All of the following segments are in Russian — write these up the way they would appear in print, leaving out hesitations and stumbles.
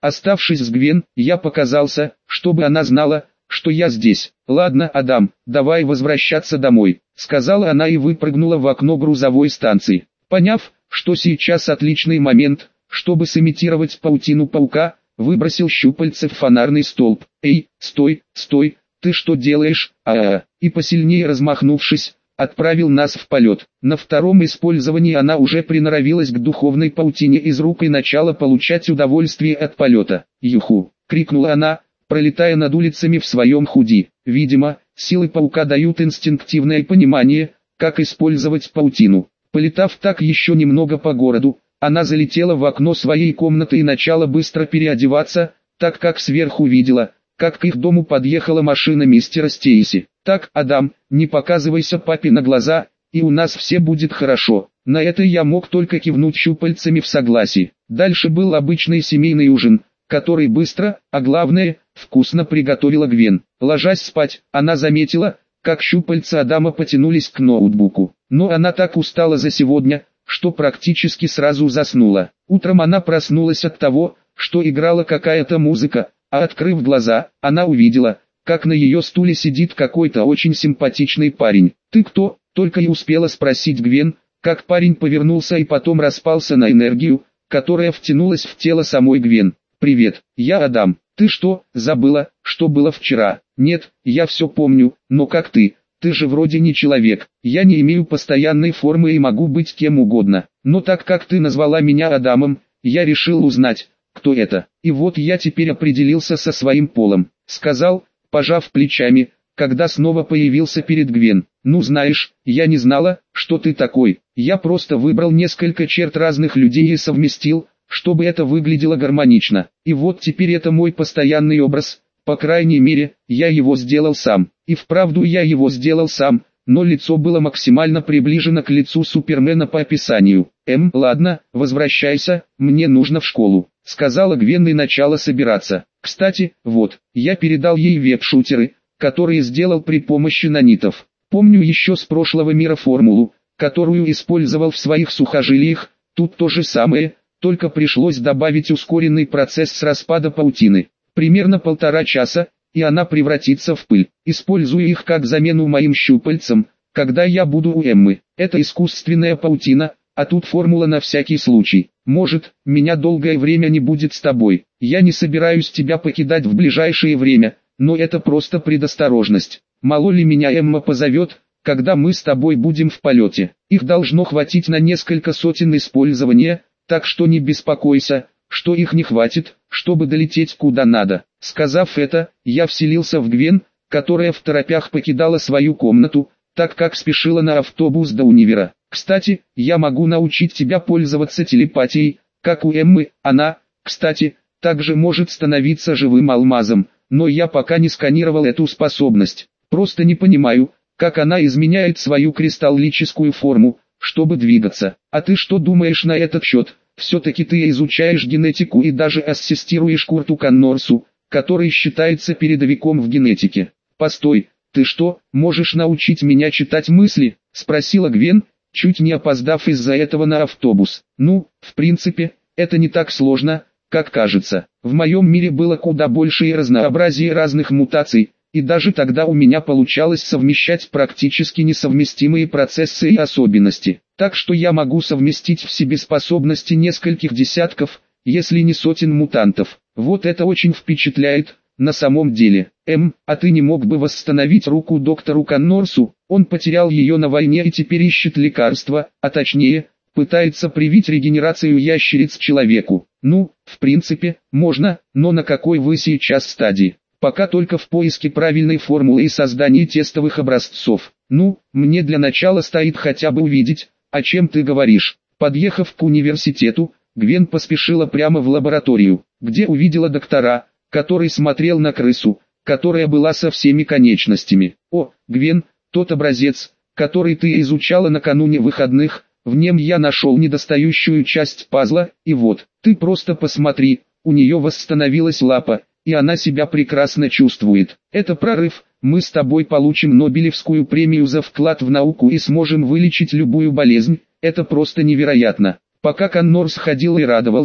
Оставшись с Гвен, я показался, чтобы она знала, что я здесь. «Ладно, Адам, давай возвращаться домой», — сказала она и выпрыгнула в окно грузовой станции. Поняв, что сейчас отличный момент, чтобы сымитировать паутину паука, выбросил щупальце в фонарный столб. «Эй, стой, стой, ты что делаешь?» И посильнее размахнувшись, отправил нас в полет. На втором использовании она уже приноровилась к духовной паутине из рук и начала получать удовольствие от полета. «Юху!» — крикнула она, пролетая над улицами в своем худи. Видимо, силы паука дают инстинктивное понимание, как использовать паутину. Полетав так еще немного по городу, она залетела в окно своей комнаты и начала быстро переодеваться, так как сверху видела, как к их дому подъехала машина мистера Стейси. «Так, Адам, не показывайся папе на глаза, и у нас все будет хорошо». На это я мог только кивнуть щупальцами в согласии. Дальше был обычный семейный ужин, который быстро, а главное, вкусно приготовила Гвен. Ложась спать, она заметила, как щупальца Адама потянулись к ноутбуку. Но она так устала за сегодня, что практически сразу заснула. Утром она проснулась от того, что играла какая-то музыка, а открыв глаза, она увидела, как на ее стуле сидит какой-то очень симпатичный парень. «Ты кто?» — только и успела спросить Гвен, как парень повернулся и потом распался на энергию, которая втянулась в тело самой Гвен. «Привет, я Адам. Ты что, забыла, что было вчера?» «Нет, я все помню, но как ты? Ты же вроде не человек. Я не имею постоянной формы и могу быть кем угодно. Но так как ты назвала меня Адамом, я решил узнать, кто это. И вот я теперь определился со своим полом», — сказал, пожав плечами, когда снова появился перед Гвен. «Ну знаешь, я не знала, что ты такой. Я просто выбрал несколько черт разных людей и совместил, чтобы это выглядело гармонично. И вот теперь это мой постоянный образ, по крайней мере, я его сделал сам. И вправду я его сделал сам, но лицо было максимально приближено к лицу Супермена по описанию. Ладно, возвращайся, мне нужно в школу», — сказала Гвен и начала собираться. «Кстати, вот, я передал ей веб-шутеры, которые сделал при помощи нанитов. Помню еще с прошлого мира формулу, которую использовал в своих сухожилиях, тут то же самое, только пришлось добавить ускоренный процесс с распада паутины. Примерно 1,5 часа, и она превратится в пыль. Использую их как замену моим щупальцам, когда я буду у Эммы. Это искусственная паутина, а тут формула на всякий случай. Может, меня долгое время не будет с тобой. Я не собираюсь тебя покидать в ближайшее время, но это просто предосторожность. Мало ли меня Эмма позовет, когда мы с тобой будем в полете. Их должно хватить на несколько сотен использования, так что не беспокойся, что их не хватит, чтобы долететь куда надо». Сказав это, я вселился в Гвен, которая второпях покидала свою комнату, так как спешила на автобус до универа. «Кстати, я могу научить тебя пользоваться телепатией, как у Эммы. Она, кстати, также может становиться живым алмазом, но я пока не сканировал эту способность. Просто не понимаю, как она изменяет свою кристаллическую форму, чтобы двигаться. А ты что думаешь на этот счет? Все-таки ты изучаешь генетику и даже ассистируешь Курту Коннорсу, который считается передовиком в генетике. Постой, ты что, можешь научить меня читать мысли?» — спросила Гвен, чуть не опоздав из-за этого на автобус. «Ну, в принципе, это не так сложно, как кажется. В моем мире было куда большее разнообразие разных мутаций, и даже тогда у меня получалось совмещать практически несовместимые процессы и особенности. Так что я могу совместить в себе способности нескольких десятков, если не сотен мутантов. Вот это очень впечатляет, на самом деле. А ты не мог бы восстановить руку доктору Коннорсу? Он потерял ее на войне и теперь ищет лекарства, а точнее, пытается привить регенерацию ящериц человеку. Ну, в принципе, можно, но на какой вы сейчас стадии? Пока только в поиске правильной формулы и создании тестовых образцов. Ну, мне для начала стоит хотя бы увидеть, о чем ты говоришь. Подъехав к университету, Гвен поспешила прямо в лабораторию, где увидела доктора, который смотрел на крысу, которая была со всеми конечностями. «О, Гвен, тот образец, который ты изучала накануне выходных, в нем я нашел недостающую часть пазла, и вот, ты просто посмотри, у нее восстановилась лапа, и она себя прекрасно чувствует. Это прорыв, мы с тобой получим Нобелевскую премию за вклад в науку и сможем вылечить любую болезнь, это просто невероятно». Пока Коннорс ходил и радовался,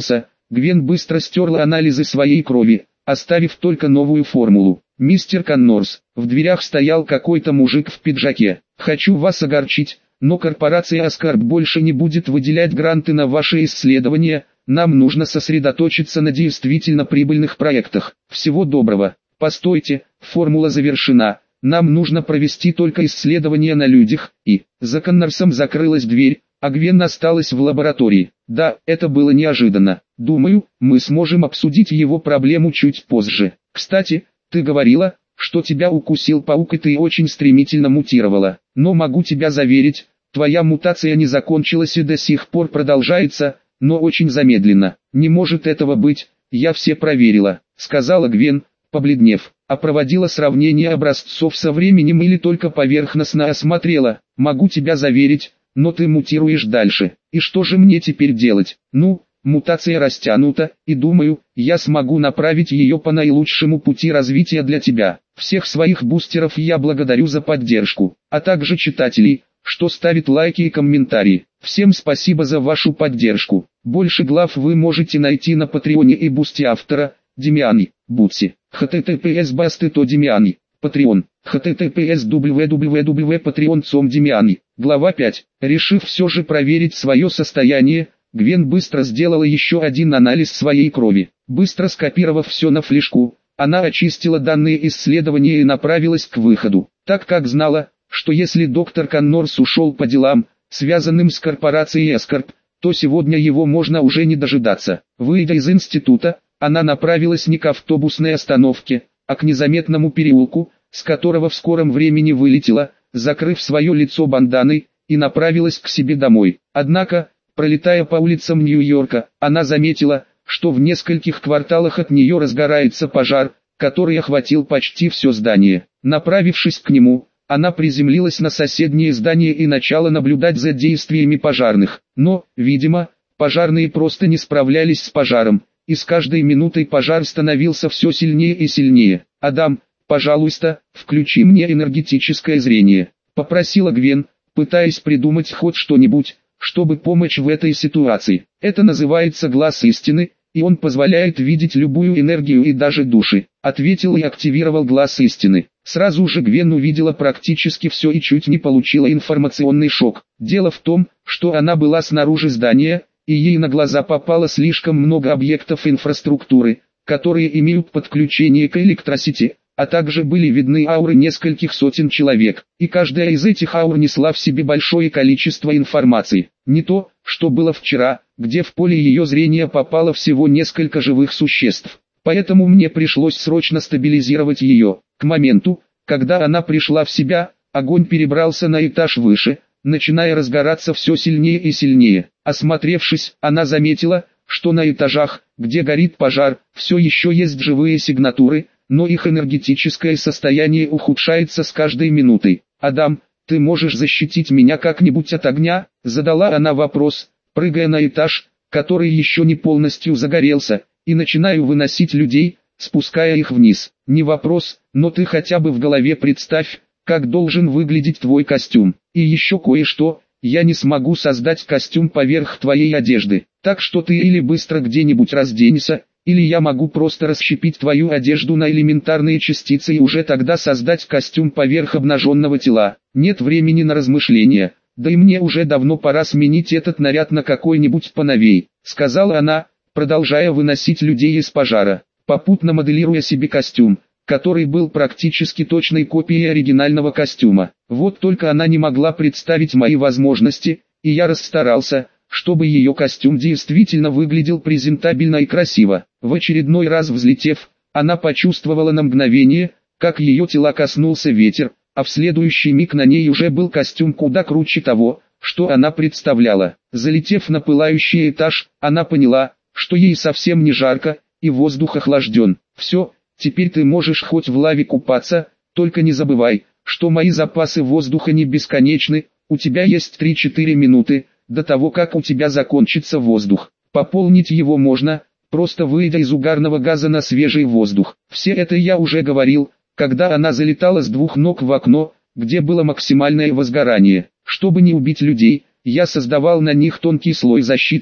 Гвен быстро стерла анализы своей крови, оставив только новую формулу. «Мистер Коннорс», в дверях стоял какой-то мужик в пиджаке. «Хочу вас огорчить, но корпорация Аскарп больше не будет выделять гранты на ваши исследования, нам нужно сосредоточиться на действительно прибыльных проектах. Всего доброго». «Постойте, формула завершена, нам нужно провести только исследования на людях», и за Коннорсом закрылась дверь, а Гвен осталась в лаборатории. Да, это было неожиданно. Думаю, мы сможем обсудить его проблему чуть позже. Кстати, ты говорила, что тебя укусил паук и ты очень стремительно мутировала. Но могу тебя заверить, твоя мутация не закончилась и до сих пор продолжается, но очень замедленно. Не может этого быть, я все проверила, сказала Гвен, побледнев. А проводила сравнение образцов со временем или только поверхностно осмотрела. Могу тебя заверить, но ты мутируешь дальше. И что же мне теперь делать? Ну, мутация растянута, и думаю, я смогу направить ее по наилучшему пути развития для тебя. Всех своих бустеров я благодарю за поддержку, а также читателей, что ставят лайки и комментарии. Всем спасибо за вашу поддержку. Больше глав вы можете найти на Патреоне и Бусти автора, Демиани, Бутси. https://basty.to Демиани, Patreon, https www.patreon.com Демиани. Глава 5. Решив все же проверить свое состояние, Гвен быстро сделала еще один анализ своей крови. Быстро скопировав все на флешку, она очистила данные исследования и направилась к выходу, так как знала, что если доктор Коннорс ушел по делам, связанным с корпорацией Аскарп, то сегодня его можно уже не дожидаться. Выйдя из института, она направилась не к автобусной остановке, а к незаметному переулку, с которого в скором времени вылетела, закрыв свое лицо банданой, и направилась к себе домой. Однако, пролетая по улицам Нью-Йорка, она заметила, что в нескольких кварталах от нее разгорается пожар, который охватил почти все здание. Направившись к нему, она приземлилась на соседнее здание и начала наблюдать за действиями пожарных. Но, видимо, пожарные просто не справлялись с пожаром, и с каждой минутой пожар становился все сильнее и сильнее. «Адам, пожалуйста, включи мне энергетическое зрение», — попросила Гвен, пытаясь придумать хоть что-нибудь, чтобы помочь в этой ситуации. «Это называется глаз истины, и он позволяет видеть любую энергию и даже души», — ответил и активировал глаз истины. Сразу же Гвен увидела практически все и чуть не получила информационный шок. Дело в том, что она была снаружи здания, и ей на глаза попало слишком много объектов инфраструктуры, которые имеют подключение к электросети, а также были видны ауры нескольких сотен человек, и каждая из этих аур несла в себе большое количество информации. Не то, что было вчера, где в поле ее зрения попало всего несколько живых существ. Поэтому мне пришлось срочно стабилизировать ее. К моменту, когда она пришла в себя, огонь перебрался на этаж выше, начиная разгораться все сильнее и сильнее. Осмотревшись, она заметила, что на этажах, где горит пожар, все еще есть живые сигнатуры, но их энергетическое состояние ухудшается с каждой минутой. «Адам, ты можешь защитить меня как-нибудь от огня?» — задала она вопрос, прыгая на этаж, который еще не полностью загорелся, и начинаю выносить людей, спуская их вниз. «Не вопрос, но ты хотя бы в голове представь, как должен выглядеть твой костюм. И еще кое-что, я не смогу создать костюм поверх твоей одежды, так что ты или быстро где-нибудь разденься, или я могу просто расщепить твою одежду на элементарные частицы и уже тогда создать костюм поверх обнаженного тела. Нет времени на размышления, да и мне уже давно пора сменить этот наряд на какой-нибудь поновей», — сказала она, продолжая выносить людей из пожара, попутно моделируя себе костюм, который был практически точной копией оригинального костюма. Вот только она не могла представить мои возможности, и я расстарался, чтобы ее костюм действительно выглядел презентабельно и красиво. В очередной раз взлетев, она почувствовала на мгновение, как ее тела коснулся ветер, а в следующий миг на ней уже был костюм куда круче того, что она представляла. Залетев на пылающий этаж, она поняла, что ей совсем не жарко, и воздух охлажден. «Все, теперь ты можешь хоть в лаве купаться, только не забывай, что мои запасы воздуха не бесконечны, у тебя есть 3-4 минуты, до того как у тебя закончится воздух. Пополнить его можно, просто выйдя из угарного газа на свежий воздух». Все это я уже говорил, когда она залетала с двух ног в окно, где было максимальное возгорание. Чтобы не убить людей, я создавал на них тонкий слой защиты,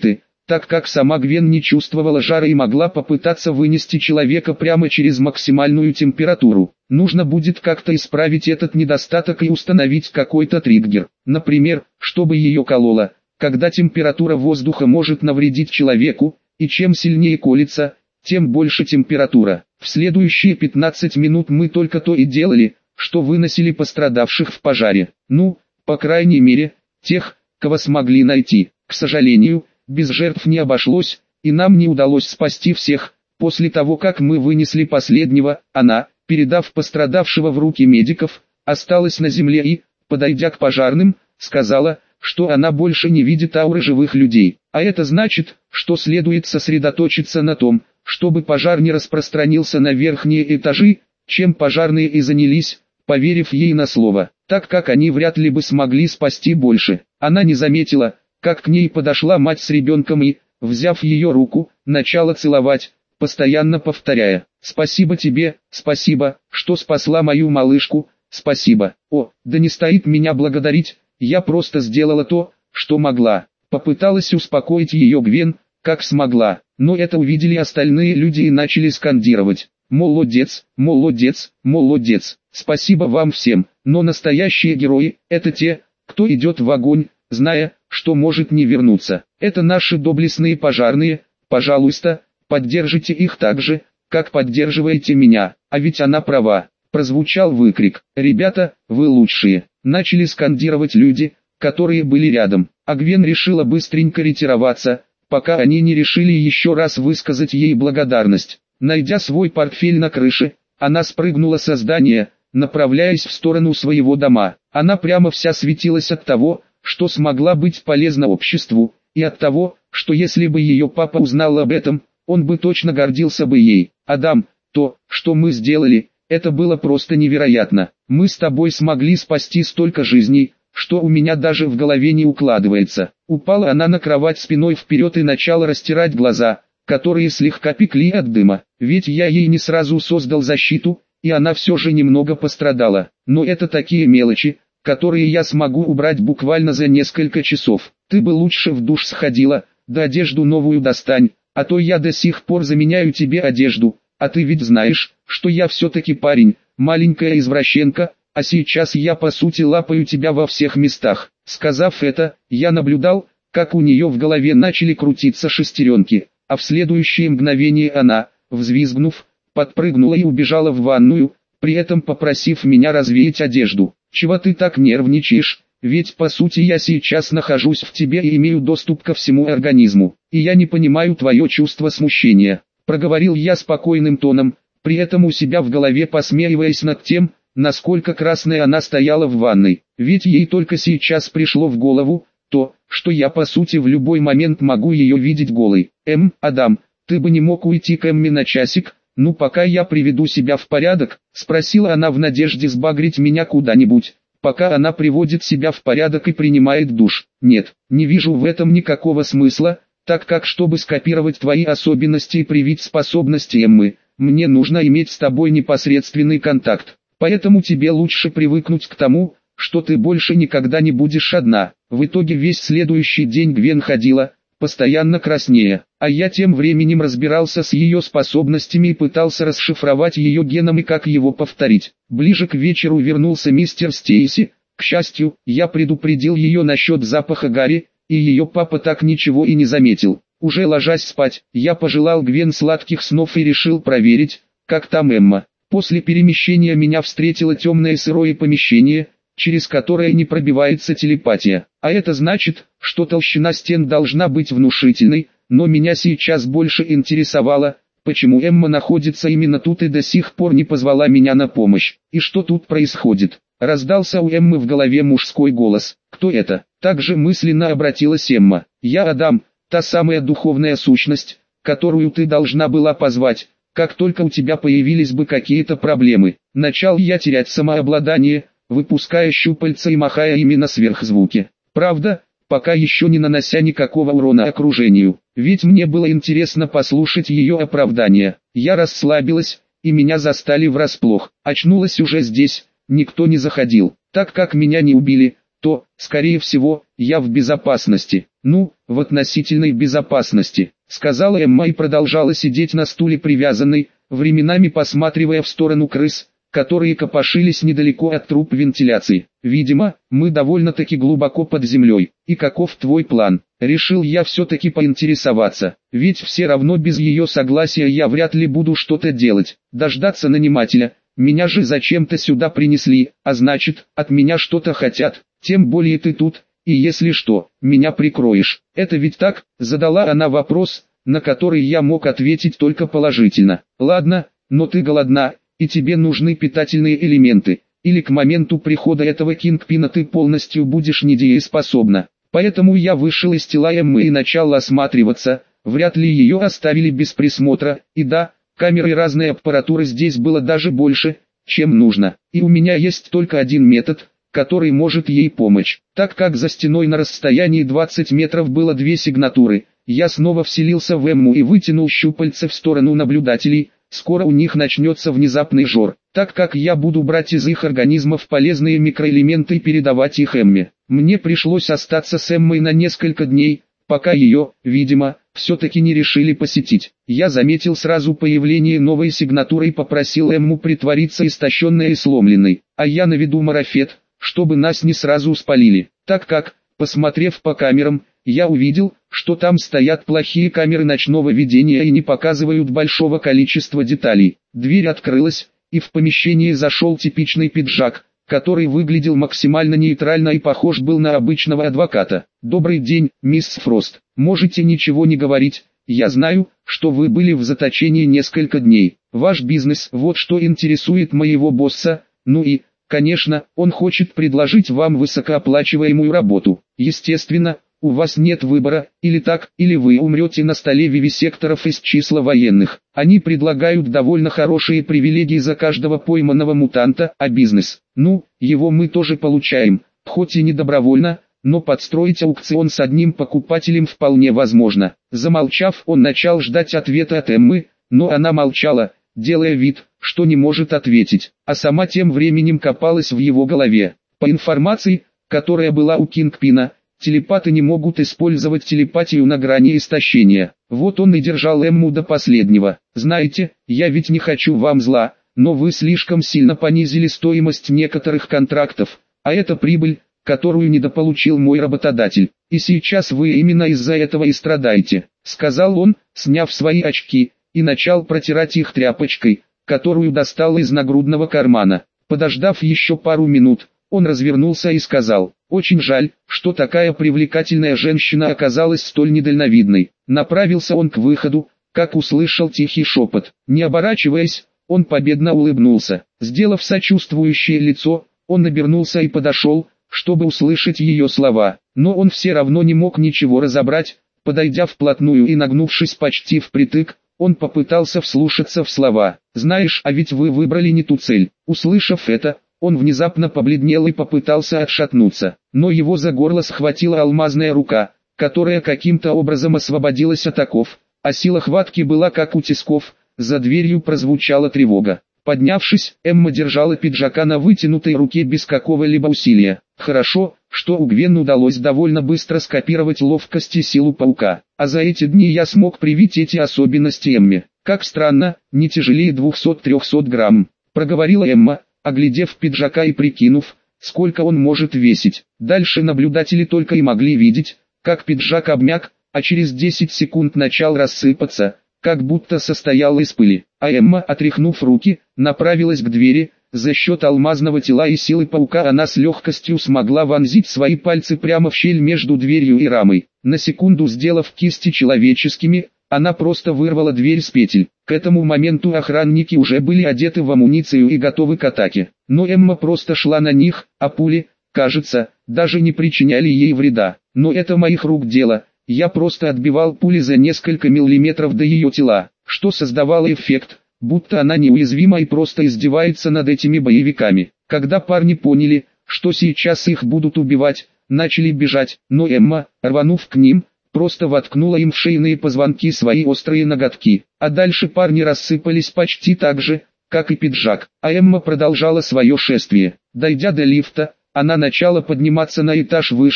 так как сама Гвен не чувствовала жара и могла попытаться вынести человека прямо через максимальную температуру. Нужно будет как-то исправить этот недостаток и установить какой-то триггер. Например, чтобы ее кололо, когда температура воздуха может навредить человеку, и чем сильнее колется, тем больше температура. В следующие 15 минут мы только то и делали, что выносили пострадавших в пожаре. Ну, по крайней мере, тех, кого смогли найти. К сожалению, без жертв не обошлось, и нам не удалось спасти всех. После того, как мы вынесли последнего, она, передав пострадавшего в руки медиков, осталась на земле и, подойдя к пожарным, сказала, что она больше не видит ауры живых людей. А это значит, что следует сосредоточиться на том, чтобы пожар не распространился на верхние этажи, чем пожарные и занялись, поверив ей на слово, так как они вряд ли бы смогли спасти больше. Она не заметила, как к ней подошла мать с ребенком и, взяв ее руку, начала целовать, постоянно повторяя: «Спасибо тебе, спасибо, что спасла мою малышку, спасибо». «О, да не стоит меня благодарить, я просто сделала то, что могла». Попыталась успокоить ее Гвен, как смогла, но это увидели остальные люди и начали скандировать: «Молодец, молодец, молодец, спасибо вам всем». Но настоящие герои – это те, кто идет в огонь, зная, что может не вернуться. Это наши доблестные пожарные. Пожалуйста, поддержите их так же, как поддерживаете меня. А ведь она права. Прозвучал выкрик: «Ребята, вы лучшие!» Начали скандировать люди, которые были рядом. А Гвен решила быстренько ретироваться, пока они не решили еще раз высказать ей благодарность. Найдя свой портфель на крыше, она спрыгнула со здания, направляясь в сторону своего дома. Она прямо вся светилась от того, что смогла быть полезна обществу, и от того, что если бы ее папа узнал об этом, он бы точно гордился бы ей. «Адам, то, что мы сделали, это было просто невероятно. Мы с тобой смогли спасти столько жизней, что у меня даже в голове не укладывается». Упала она на кровать спиной вперед и начала растирать глаза, которые слегка пекли от дыма. Ведь я ей не сразу создал защиту, и она все же немного пострадала. Но это такие мелочи, которые я смогу убрать буквально за несколько часов. Ты бы лучше в душ сходила, да одежду новую достань, а то я до сих пор заменяю тебе одежду, а ты ведь знаешь, что я все-таки парень, маленькая извращенка, а сейчас я по сути лапаю тебя во всех местах». Сказав это, я наблюдал, как у нее в голове начали крутиться шестеренки, а в следующее мгновение она, взвизгнув, подпрыгнула и убежала в ванную, при этом попросив меня развеять одежду. «Чего ты так нервничаешь? Ведь по сути я сейчас нахожусь в тебе и имею доступ ко всему организму, и я не понимаю твое чувство смущения», проговорил я спокойным тоном, при этом у себя в голове посмеиваясь над тем, насколько красная она стояла в ванной. Ведь ей только сейчас пришло в голову то, что я по сути в любой момент могу ее видеть голой. «Адам, ты бы не мог уйти к Эмме на часик? Ну пока я приведу себя в порядок», спросила она в надежде сбагрить меня куда-нибудь, пока она приводит себя в порядок и принимает душ. «Нет, не вижу в этом никакого смысла, так как чтобы скопировать твои особенности и привить способности Эммы, мне нужно иметь с тобой непосредственный контакт. Поэтому тебе лучше привыкнуть к тому, что ты больше никогда не будешь одна». В итоге весь следующий день Гвен ходила, постоянно краснея, а я тем временем разбирался с ее способностями и пытался расшифровать ее геном и как его повторить. Ближе к вечеру вернулся мистер Стейси. К счастью, я предупредил ее насчет запаха гари, и ее папа так ничего и не заметил. Уже ложась спать, я пожелал Гвен сладких снов и решил проверить, как там Эмма. После перемещения меня встретило темное сырое помещение, через которое не пробивается телепатия. А это значит, что толщина стен должна быть внушительной, но меня сейчас больше интересовало, почему Эмма находится именно тут и до сих пор не позвала меня на помощь. И что тут происходит? Раздался у Эммы в голове мужской голос. «Кто это?» Также мысленно обратилась Эмма. «Я Адам, та самая духовная сущность, которую ты должна была позвать, как только у тебя появились бы какие-то проблемы». Начал я терять самообладание, выпуская щупальца и махая ими на сверхзвуке. Правда, пока еще не нанося никакого урона окружению. Ведь мне было интересно послушать ее оправдание. Я расслабилась, и меня застали врасплох. Очнулась уже здесь, никто не заходил. Так как меня не убили, то, скорее всего, я в безопасности. «Ну, в относительной безопасности», — сказала Эмма и продолжала сидеть на стуле привязанной, временами посматривая в сторону крыс, которые копошились недалеко от труб вентиляции. «Видимо, мы довольно-таки глубоко под землей. И каков твой план?» Решил я все-таки поинтересоваться, ведь все равно без ее согласия я вряд ли буду что-то делать. Дождаться нанимателя, меня же зачем-то сюда принесли, а значит, от меня что-то хотят, тем более ты тут, и если что, меня прикроешь. Это ведь так? Задала она вопрос, на который я мог ответить только положительно. Ладно, но ты голодна, и тебе нужны питательные элементы, или к моменту прихода этого кингпина ты полностью будешь недееспособна. Поэтому я вышел из тела Эммы и начал осматриваться, вряд ли ее оставили без присмотра, и да, камер и разной аппаратуры здесь было даже больше, чем нужно. И у меня есть только один метод, который может ей помочь. Так как за стеной на расстоянии 20 метров было две сигнатуры, я снова вселился в Эмму и вытянул щупальца в сторону наблюдателей. Скоро у них начнется внезапный жор, так как я буду брать из их организмов полезные микроэлементы и передавать их Эмме. Мне пришлось остаться с Эммой на несколько дней, пока ее, видимо, все-таки не решили посетить. Я заметил сразу появление новой сигнатуры и попросил Эмму притвориться истощенной и сломленной, а я наведу марафет, чтобы нас не сразу спалили, так как, посмотрев по камерам, я увидел, что там стоят плохие камеры ночного видения и не показывают большого количества деталей. Дверь открылась, и в помещение зашел типичный пиджак, который выглядел максимально нейтрально и похож был на обычного адвоката. «Добрый день, мисс Фрост. Можете ничего не говорить, я знаю, что вы были в заточении несколько дней. Ваш бизнес – вот что интересует моего босса, ну и, конечно, он хочет предложить вам высокооплачиваемую работу. Естественно, у вас нет выбора, или так, или вы умрете на столе вивисекторов из числа военных. Они предлагают довольно хорошие привилегии за каждого пойманного мутанта, а бизнес, ну, его мы тоже получаем, хоть и не добровольно, но подстроить аукцион с одним покупателем вполне возможно». Замолчав, он начал ждать ответа от Эммы, но она молчала, делая вид, что не может ответить, а сама тем временем копалась в его голове. По информации, которая была у Кингпина, телепаты не могут использовать телепатию на грани истощения. Вот он и держал Эмму до последнего. «Знаете, я ведь не хочу вам зла, но вы слишком сильно понизили стоимость некоторых контрактов, а это прибыль, которую недополучил мой работодатель. И сейчас вы именно из-за этого и страдаете», — сказал он, сняв свои очки, и начал протирать их тряпочкой, которую достал из нагрудного кармана. Подождав еще пару минут, он развернулся и сказал: «Очень жаль, что такая привлекательная женщина оказалась столь недальновидной». Направился он к выходу, как услышал тихий шепот. Не оборачиваясь, он победно улыбнулся. Сделав сочувствующее лицо, он обернулся и подошел, чтобы услышать ее слова. Но он все равно не мог ничего разобрать. Подойдя вплотную и нагнувшись почти впритык, он попытался вслушаться в слова. «Знаешь, а ведь вы выбрали не ту цель». Услышав это, он внезапно побледнел и попытался отшатнуться, но его за горло схватила алмазная рука, которая каким-то образом освободилась от оков, а сила хватки была как у тисков. За дверью прозвучала тревога. Поднявшись, Эмма держала пиджака на вытянутой руке без какого-либо усилия. Хорошо, что у Гвен удалось довольно быстро скопировать ловкость и силу паука, а за эти дни я смог привить эти особенности Эмме. Как странно, не тяжелее 200-300 грамм, проговорила Эмма, оглядев пиджака и прикинув, сколько он может весить. Дальше наблюдатели только и могли видеть, как пиджак обмяк, а через 10 секунд начал рассыпаться, как будто состоял из пыли. А Эмма, отряхнув руки, направилась к двери. За счет алмазного тела и силы паука она с легкостью смогла вонзить свои пальцы прямо в щель между дверью и рамой. На секунду сделав кисти человеческими, она просто вырвала дверь с петель. К этому моменту охранники уже были одеты в амуницию и готовы к атаке. Но Эмма просто шла на них, а пули, кажется, даже не причиняли ей вреда. Но это моих рук дело. Я просто отбивал пули за несколько миллиметров до ее тела, что создавало эффект, будто она неуязвима и просто издевается над этими боевиками. Когда парни поняли, что сейчас их будут убивать, начали бежать, но Эмма, рванув к ним, просто воткнула им в шейные позвонки свои острые ноготки, а дальше парни рассыпались почти так же, как и пиджак, а Эмма продолжала свое шествие. Дойдя до лифта, она начала подниматься на этаж выше,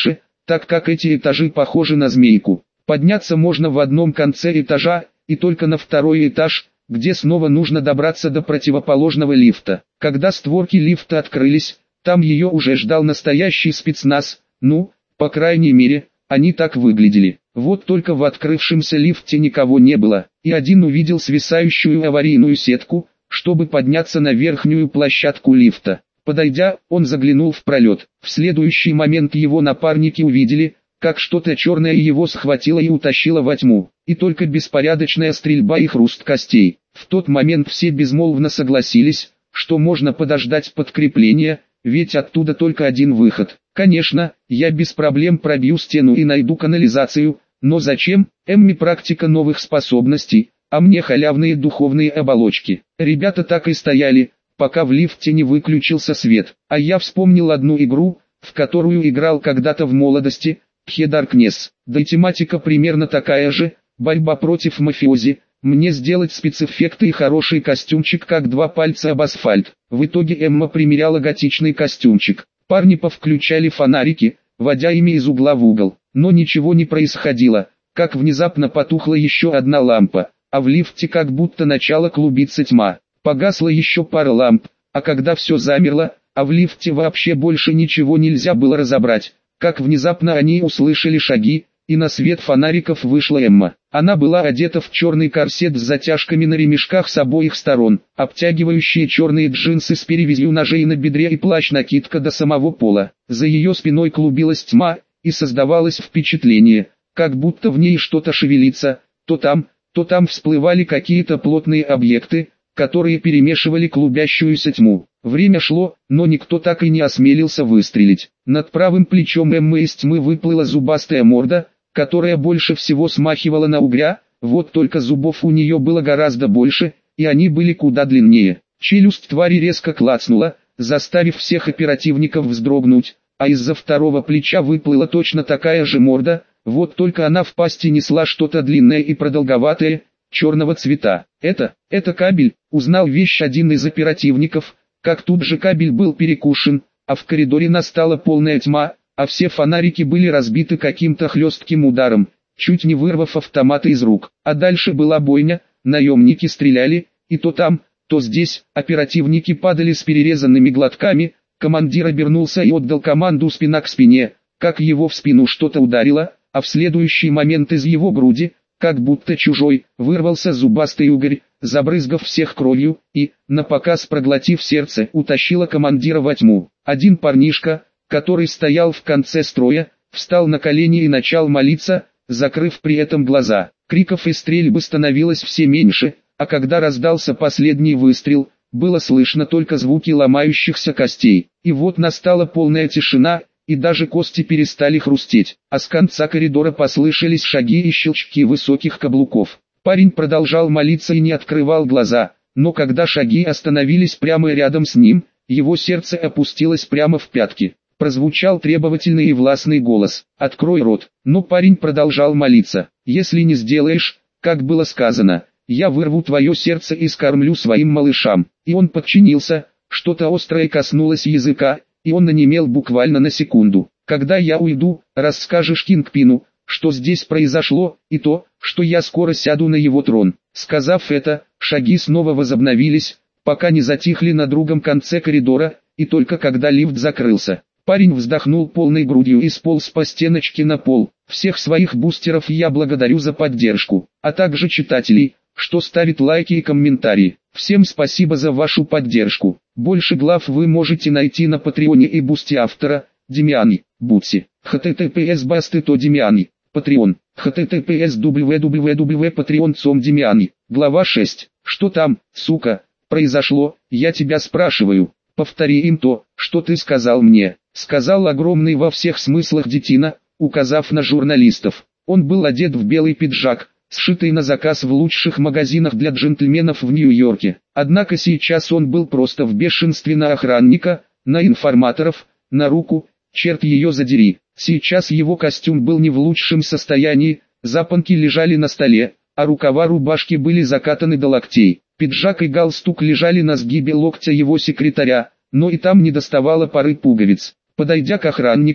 так как эти этажи похожи на змейку. Подняться можно в одном конце этажа, и только на второй этаж, где снова нужно добраться до противоположного лифта. Когда створки лифта открылись, там ее уже ждал настоящий спецназ, ну, по крайней мере, они так выглядели. Вот только в открывшемся лифте никого не было, и один увидел свисающую аварийную сетку, чтобы подняться на верхнюю площадку лифта. Подойдя, он заглянул в пролет. В следующий момент его напарники увидели, как что-то черное его схватило и утащило во тьму, и только беспорядочная стрельба и хруст костей. В тот момент все безмолвно согласились, что можно подождать подкрепления, ведь оттуда только один выход. Конечно, я без проблем пробью стену и найду канализацию, но зачем? Эмми практика новых способностей, а мне халявные духовные оболочки. Ребята так и стояли, пока в лифте не выключился свет, а я вспомнил одну игру, в которую играл когда-то в молодости, The Darkness. Да и тематика примерно такая же, борьба против мафиози, мне сделать спецэффекты и хороший костюмчик как два пальца об асфальт. В итоге Эмма примеряла готичный костюмчик. Парни повключали фонарики, водя ими из угла в угол, но ничего не происходило, как внезапно потухла еще одна лампа, а в лифте как будто начала клубиться тьма. Погасла еще пара ламп, а когда все замерло, а в лифте вообще больше ничего нельзя было разобрать, как внезапно они услышали шаги, и на свет фонариков вышла Эмма. Она была одета в черный корсет с затяжками на ремешках с обоих сторон, обтягивающие черные джинсы с перевязью ножей на бедре и плащ-накидка до самого пола. За ее спиной клубилась тьма, и создавалось впечатление, как будто в ней что-то шевелится, то там всплывали какие-то плотные объекты, которые перемешивали клубящуюся тьму. Время шло, но никто так и не осмелился выстрелить. Над правым плечом Эммы из тьмы выплыла зубастая морда, которая больше всего смахивала на угря, вот только зубов у нее было гораздо больше, и они были куда длиннее. Челюсть твари резко клацнула, заставив всех оперативников вздрогнуть, а из-за второго плеча выплыла точно такая же морда, вот только она в пасти несла что-то длинное и продолговатое, черного цвета. Это кабель, узнал вещь один из оперативников, как тут же кабель был перекушен, а в коридоре настала полная тьма, а все фонарики были разбиты каким-то хлестким ударом, чуть не вырвав автоматы из рук. А дальше была бойня, наемники стреляли, и то там, то здесь, оперативники падали с перерезанными глотками, командир обернулся и отдал команду спина к спине, как его в спину что-то ударило, а в следующий момент из его груди, как будто чужой, вырвался зубастый угорь, забрызгав всех кровью, и, напоказ проглотив сердце, утащила командира во тьму. Один парнишка, который стоял в конце строя, встал на колени и начал молиться, закрыв при этом глаза. Криков и стрельбы становилось все меньше, а когда раздался последний выстрел, было слышно только звуки ломающихся костей. И вот настала полная тишина, и даже кости перестали хрустеть, а с конца коридора послышались шаги и щелчки высоких каблуков. Парень продолжал молиться и не открывал глаза, но когда шаги остановились прямо рядом с ним, его сердце опустилось прямо в пятки. Прозвучал требовательный и властный голос: «Открой рот!» Но парень продолжал молиться: «Если не сделаешь, как было сказано, я вырву твое сердце и скормлю своим малышам». И он подчинился, что-то острое коснулось языка, и он онемел буквально на секунду. «Когда я уйду, расскажешь Кингпину, что здесь произошло, и то, что я скоро сяду на его трон». Сказав это, шаги снова возобновились, пока не затихли на другом конце коридора, и только когда лифт закрылся. Парень вздохнул полной грудью и сполз по стеночке на пол. Всех своих бустеров я благодарю за поддержку, а также читателей, что ставит лайки и комментарии. Всем спасибо за вашу поддержку. Больше глав вы можете найти на Патреоне и Бусти автора, Демиани, Бутси. https://basty.to Демиани, Patreon. https www.patreon.com Демиани. Глава 6. Что там, сука, произошло, я тебя спрашиваю. Повтори им то, что ты сказал мне, сказал огромный во всех смыслах детина, указав на журналистов. Он был одет в белый пиджак, сшитый на заказ в лучших магазинах для джентльменов в Нью-Йорке. Однако сейчас он был просто в бешенстве на охранника, на информаторов, на руку, черт ее задери. Сейчас его костюм был не в лучшем состоянии, запонки лежали на столе, а рукава рубашки были закатаны до локтей. Пиджак и галстук лежали на сгибе локтя его секретаря, но и там не доставало пары пуговиц. Подойдя к охраннику,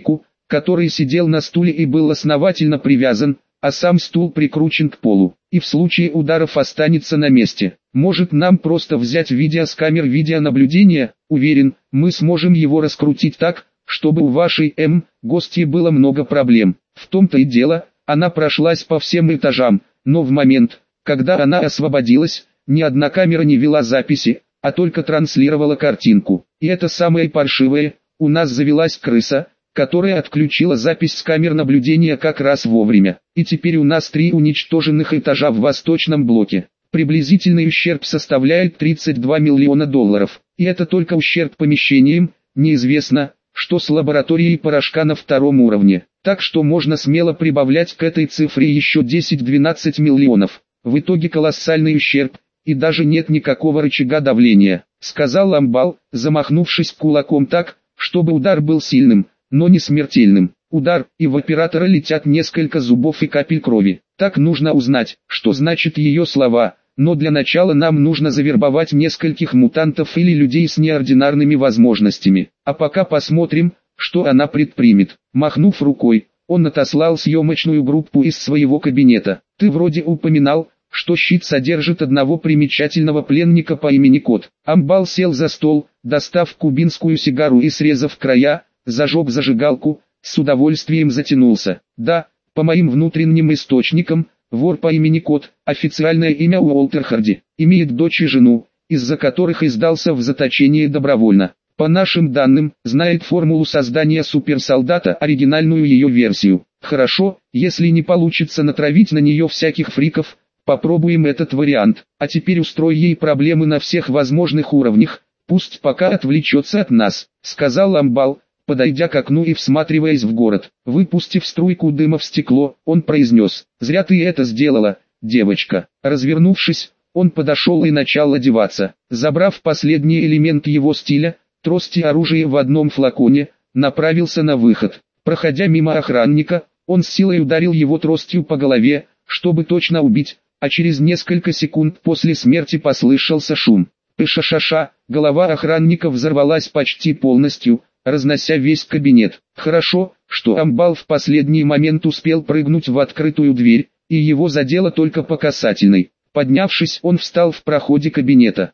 который сидел на стуле и был основательно привязан, а сам стул прикручен к полу, и в случае ударов останется на месте. Может, нам просто взять видео с камер видеонаблюдения? Уверен, мы сможем его раскрутить так, чтобы у вашей гостьи было много проблем. В том-то и дело, она прошлась по всем этажам, но в момент, когда она освободилась, ни одна камера не вела записи, а только транслировала картинку. И это самое паршивое, у нас завелась крыса, которая отключила запись с камер наблюдения как раз вовремя. И теперь у нас 3 уничтоженных этажа в восточном блоке. Приблизительный ущерб составляет $32 миллиона. И это только ущерб помещениям, неизвестно, что с лабораторией порошка на 2-м уровне. Так что можно смело прибавлять к этой цифре еще 10-12 миллионов. В итоге колоссальный ущерб, и даже нет никакого рычага давления, сказал Амбал, замахнувшись кулаком так, чтобы удар был сильным, но не смертельным. Удар, и в оператора летят несколько зубов и капель крови. Так нужно узнать, что значит ее слова, но для начала нам нужно завербовать нескольких мутантов или людей с неординарными возможностями. А пока посмотрим, что она предпримет. Махнув рукой, он отослал съемочную группу из своего кабинета. Ты вроде упоминал, что щит содержит одного примечательного пленника по имени Кот. Амбал сел за стол, достав кубинскую сигару и срезав края, зажег зажигалку, с удовольствием затянулся. Да, по моим внутренним источникам, вор по имени Кот, официальное имя Уолтер Харди, имеет дочь и жену, из-за которых издался в заточении добровольно. По нашим данным, знает формулу создания суперсолдата, оригинальную ее версию. Хорошо, если не получится натравить на нее всяких фриков, попробуем этот вариант. А теперь устрой ей проблемы на всех возможных уровнях, пусть пока отвлечется от нас, сказал Амбал, подойдя к окну и всматриваясь в город. Выпустив струйку дыма в стекло, он произнес: «Зря ты это сделала, девочка». Развернувшись, он подошел и начал одеваться. Забрав последний элемент его стиля, трость и оружие в одном флаконе, направился на выход. Проходя мимо охранника, он с силой ударил его тростью по голове, чтобы точно убить, а через несколько секунд после смерти послышался шум. Пыша-ша-ша, голова охранника взорвалась почти полностью, разнося весь кабинет. Хорошо, что Амбал в последний момент успел прыгнуть в открытую дверь, и его задело только по касательной. Поднявшись, он встал в проходе кабинета.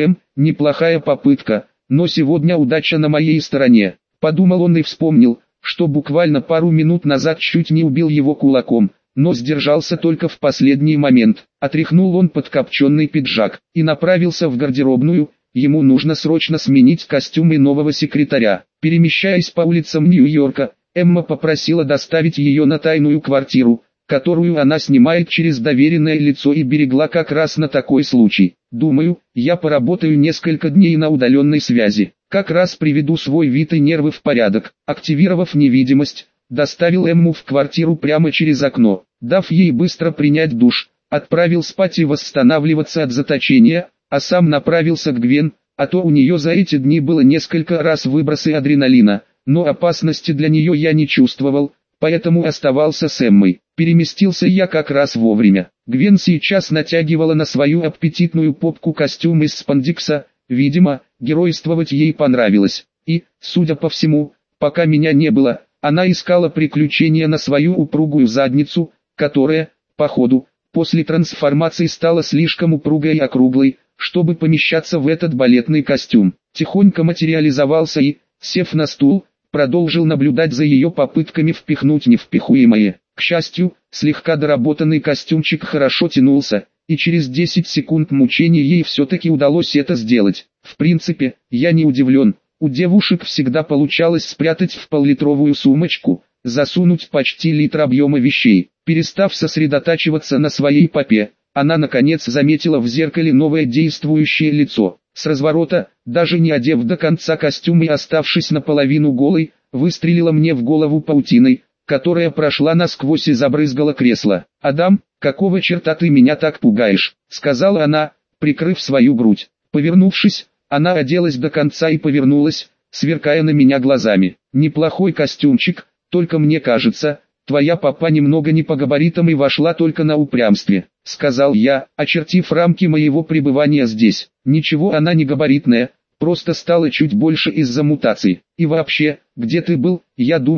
Неплохая попытка, но сегодня удача на моей стороне. Подумал он и вспомнил, что буквально пару минут назад чуть не убил его кулаком, но сдержался только в последний момент. Отряхнул он подкопченный пиджак и направился в гардеробную. Ему нужно срочно сменить костюмы нового секретаря. Перемещаясь по улицам Нью-Йорка, Эмма попросила доставить ее на тайную квартиру, которую она снимает через доверенное лицо и берегла как раз на такой случай. Думаю, я поработаю несколько дней на удаленной связи. Как раз приведу свой вид и нервы в порядок. Активировав невидимость, доставил Эмму в квартиру прямо через окно. Дав ей быстро принять душ, отправил спать и восстанавливаться от заточения, а сам направился к Гвен, а то у нее за эти дни было несколько раз выбросы адреналина, но опасности для нее я не чувствовал, поэтому оставался с Эммой. Переместился я как раз вовремя. Гвен сейчас натягивала на свою аппетитную попку костюм из спандекса, видимо, геройствовать ей понравилось. И, судя по всему, пока меня не было, она искала приключения на свою упругую задницу, которая, походу, после трансформации стала слишком упругой и округлой, чтобы помещаться в этот балетный костюм. Тихонько материализовался и, сев на стул, продолжил наблюдать за ее попытками впихнуть невпихуемое. К счастью, слегка доработанный костюмчик хорошо тянулся, и через 10 секунд мучений ей все-таки удалось это сделать. В принципе, я не удивлен, у девушек всегда получалось спрятать в пол-литровую сумочку, засунуть почти литр объема вещей. Перестав сосредотачиваться на своей попе, она наконец заметила в зеркале новое действующее лицо. С разворота, даже не одев до конца костюм и оставшись наполовину голой, выстрелила мне в голову паутиной, которая прошла насквозь и забрызгала кресло. «Адам, какого черта ты меня так пугаешь?» — сказала она, прикрыв свою грудь. Повернувшись, она оделась до конца и повернулась, сверкая на меня глазами. «Неплохой костюмчик, только мне кажется, твоя попа немного не по габаритам и вошла только на упрямстве», — сказал я, очертив рамки моего пребывания здесь. «Ничего, она не габаритная, просто стала чуть больше из-за мутаций. И вообще, где ты был? Я думала,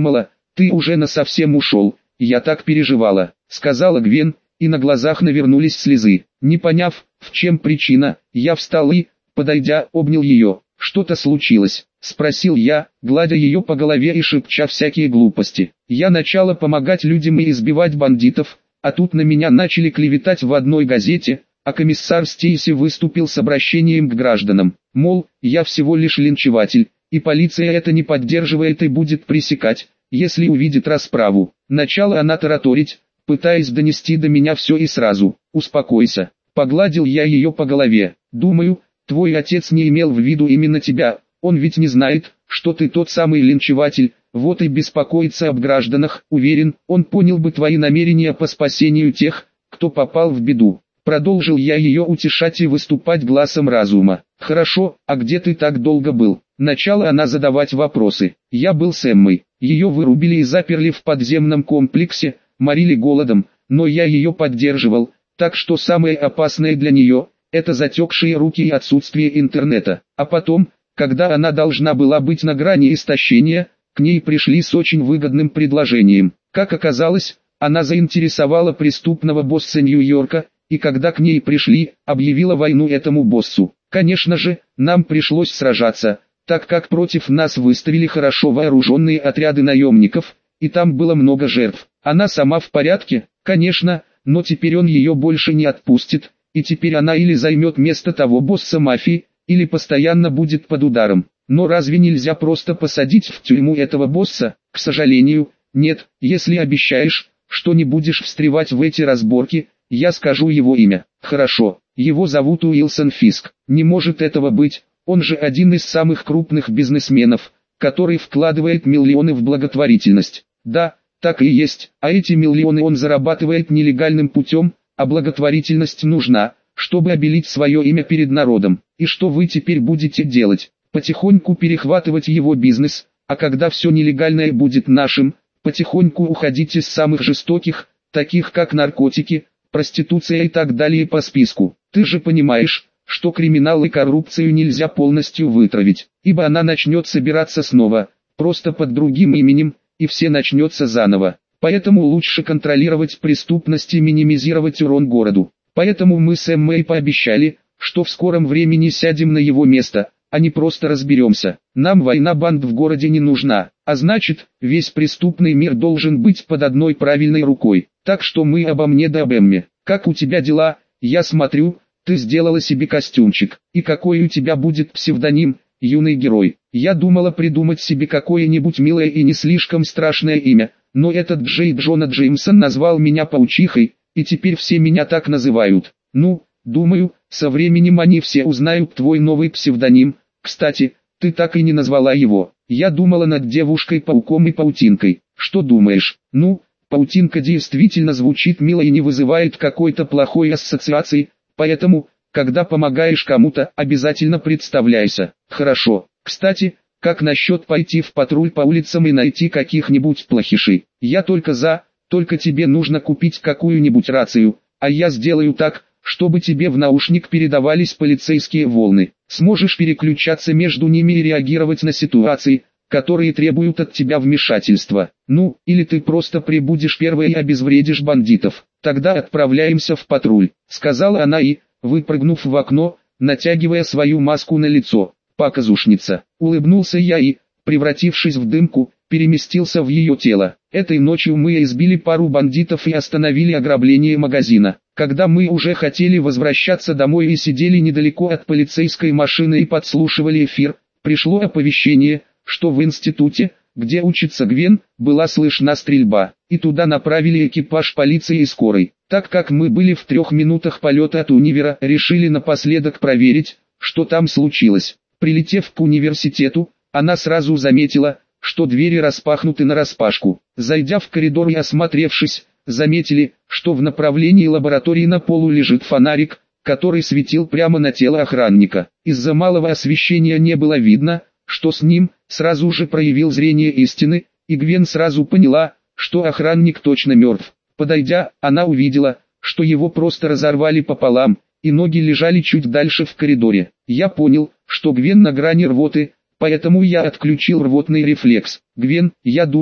Ты уже насовсем ушел, я так переживала, сказала Гвен, и на глазах навернулись слезы. Не поняв, в чем причина, я встал и, подойдя, обнял ее. «Что-то случилось?» – спросил я, гладя ее по голове и шепча всякие глупости. Я начала помогать людям и избивать бандитов, а тут на меня начали клеветать в одной газете, а комиссар Стейси выступил с обращением к гражданам. Мол, я всего лишь линчеватель, и полиция это не поддерживает и будет пресекать, если увидит расправу. Начала она тараторить, пытаясь донести до меня все и сразу. «Успокойся», – погладил я ее по голове. «Думаю, твой отец не имел в виду именно тебя, он ведь не знает, что ты тот самый линчеватель, вот и беспокоится об гражданах. Уверен, он понял бы твои намерения по спасению тех, кто попал в беду». Продолжил я ее утешать и выступать гласом разума. «Хорошо, а где ты так долго был?» Начала она задавать вопросы. «Я был с Эммой. Ее вырубили и заперли в подземном комплексе, морили голодом, но я ее поддерживал, так что самое опасное для нее – это затекшие руки и отсутствие интернета. А потом, когда она должна была быть на грани истощения, к ней пришли с очень выгодным предложением. Как оказалось, она заинтересовала преступного босса Нью-Йорка, и когда к ней пришли, объявила войну этому боссу. Конечно же, нам пришлось сражаться, так как против нас выставили хорошо вооруженные отряды наемников, и там было много жертв. Она сама в порядке, конечно, но теперь он ее больше не отпустит, и теперь она или займет место того босса мафии, или постоянно будет под ударом. Но разве нельзя просто посадить в тюрьму этого босса? К сожалению, нет. Если обещаешь, что не будешь встревать в эти разборки, я скажу его имя. Хорошо, его зовут Уилсон Фиск. Не может этого быть, он же один из самых крупных бизнесменов, который вкладывает миллионы в благотворительность. Да, так и есть, а эти миллионы он зарабатывает нелегальным путем, а благотворительность нужна, чтобы обелить свое имя перед народом. И что вы теперь будете делать? Потихоньку перехватывать его бизнес, а когда все нелегальное будет нашим, потихоньку уходить из самых жестоких, таких как наркотики, проституция и так далее по списку. Ты же понимаешь, что криминал и коррупцию нельзя полностью вытравить, ибо она начнет собираться снова, просто под другим именем, и все начнется заново. Поэтому лучше контролировать преступность и минимизировать урон городу. Поэтому мы с Эммой пообещали, что в скором времени сядем на его место, а не просто разберемся. Нам война банд в городе не нужна, а значит, весь преступный мир должен быть под одной правильной рукой. Так что мы обо мне да об Эмме. Как у тебя дела? Я смотрю, ты сделала себе костюмчик. И какой у тебя будет псевдоним, юный герой? Я думала придумать себе какое-нибудь милое и не слишком страшное имя, но этот Джей Джона Джеймсон назвал меня паучихой, и теперь все меня так называют. Ну, думаю, со временем они все узнают твой новый псевдоним. Кстати, ты так и не назвала его. Я думала над девушкой-пауком и паутинкой. Что думаешь? Ну, паутинка действительно звучит мило и не вызывает какой-то плохой ассоциации, поэтому, когда помогаешь кому-то, обязательно представляйся. Хорошо. Кстати, как насчет пойти в патруль по улицам и найти каких-нибудь плохишей? Я только за, только тебе нужно купить какую-нибудь рацию, а я сделаю так, чтобы тебе в наушник передавались полицейские волны. Сможешь переключаться между ними и реагировать на ситуации, которые требуют от тебя вмешательства. Ну, или ты просто прибудешь первой и обезвредишь бандитов. Тогда отправляемся в патруль, сказала она и, выпрыгнув в окно, натягивая свою маску на лицо. Показушница. Улыбнулся я и, превратившись в дымку, переместился в ее тело. Этой ночью мы избили пару бандитов и остановили ограбление магазина. Когда мы уже хотели возвращаться домой и сидели недалеко от полицейской машины и подслушивали эфир, пришло оповещение, что в институте, где учится Гвен, была слышна стрельба, и туда направили экипаж полиции и скорой. Так как мы были в 3 минутах полета от универа, решили напоследок проверить, что там случилось. Прилетев к университету, она сразу заметила, что двери распахнуты нараспашку. Зайдя в коридор и осмотревшись, заметили, что в направлении лаборатории на полу лежит фонарик, который светил прямо на тело охранника. Из-за малого освещения не было видно, что с ним. Сразу же проявил зрение истины, и Гвен сразу поняла, что охранник точно мертв. Подойдя, она увидела, что его просто разорвали пополам, и ноги лежали чуть дальше в коридоре. Я понял, что Гвен на грани рвоты, поэтому я отключил рвотный рефлекс. Гвен, я думаю,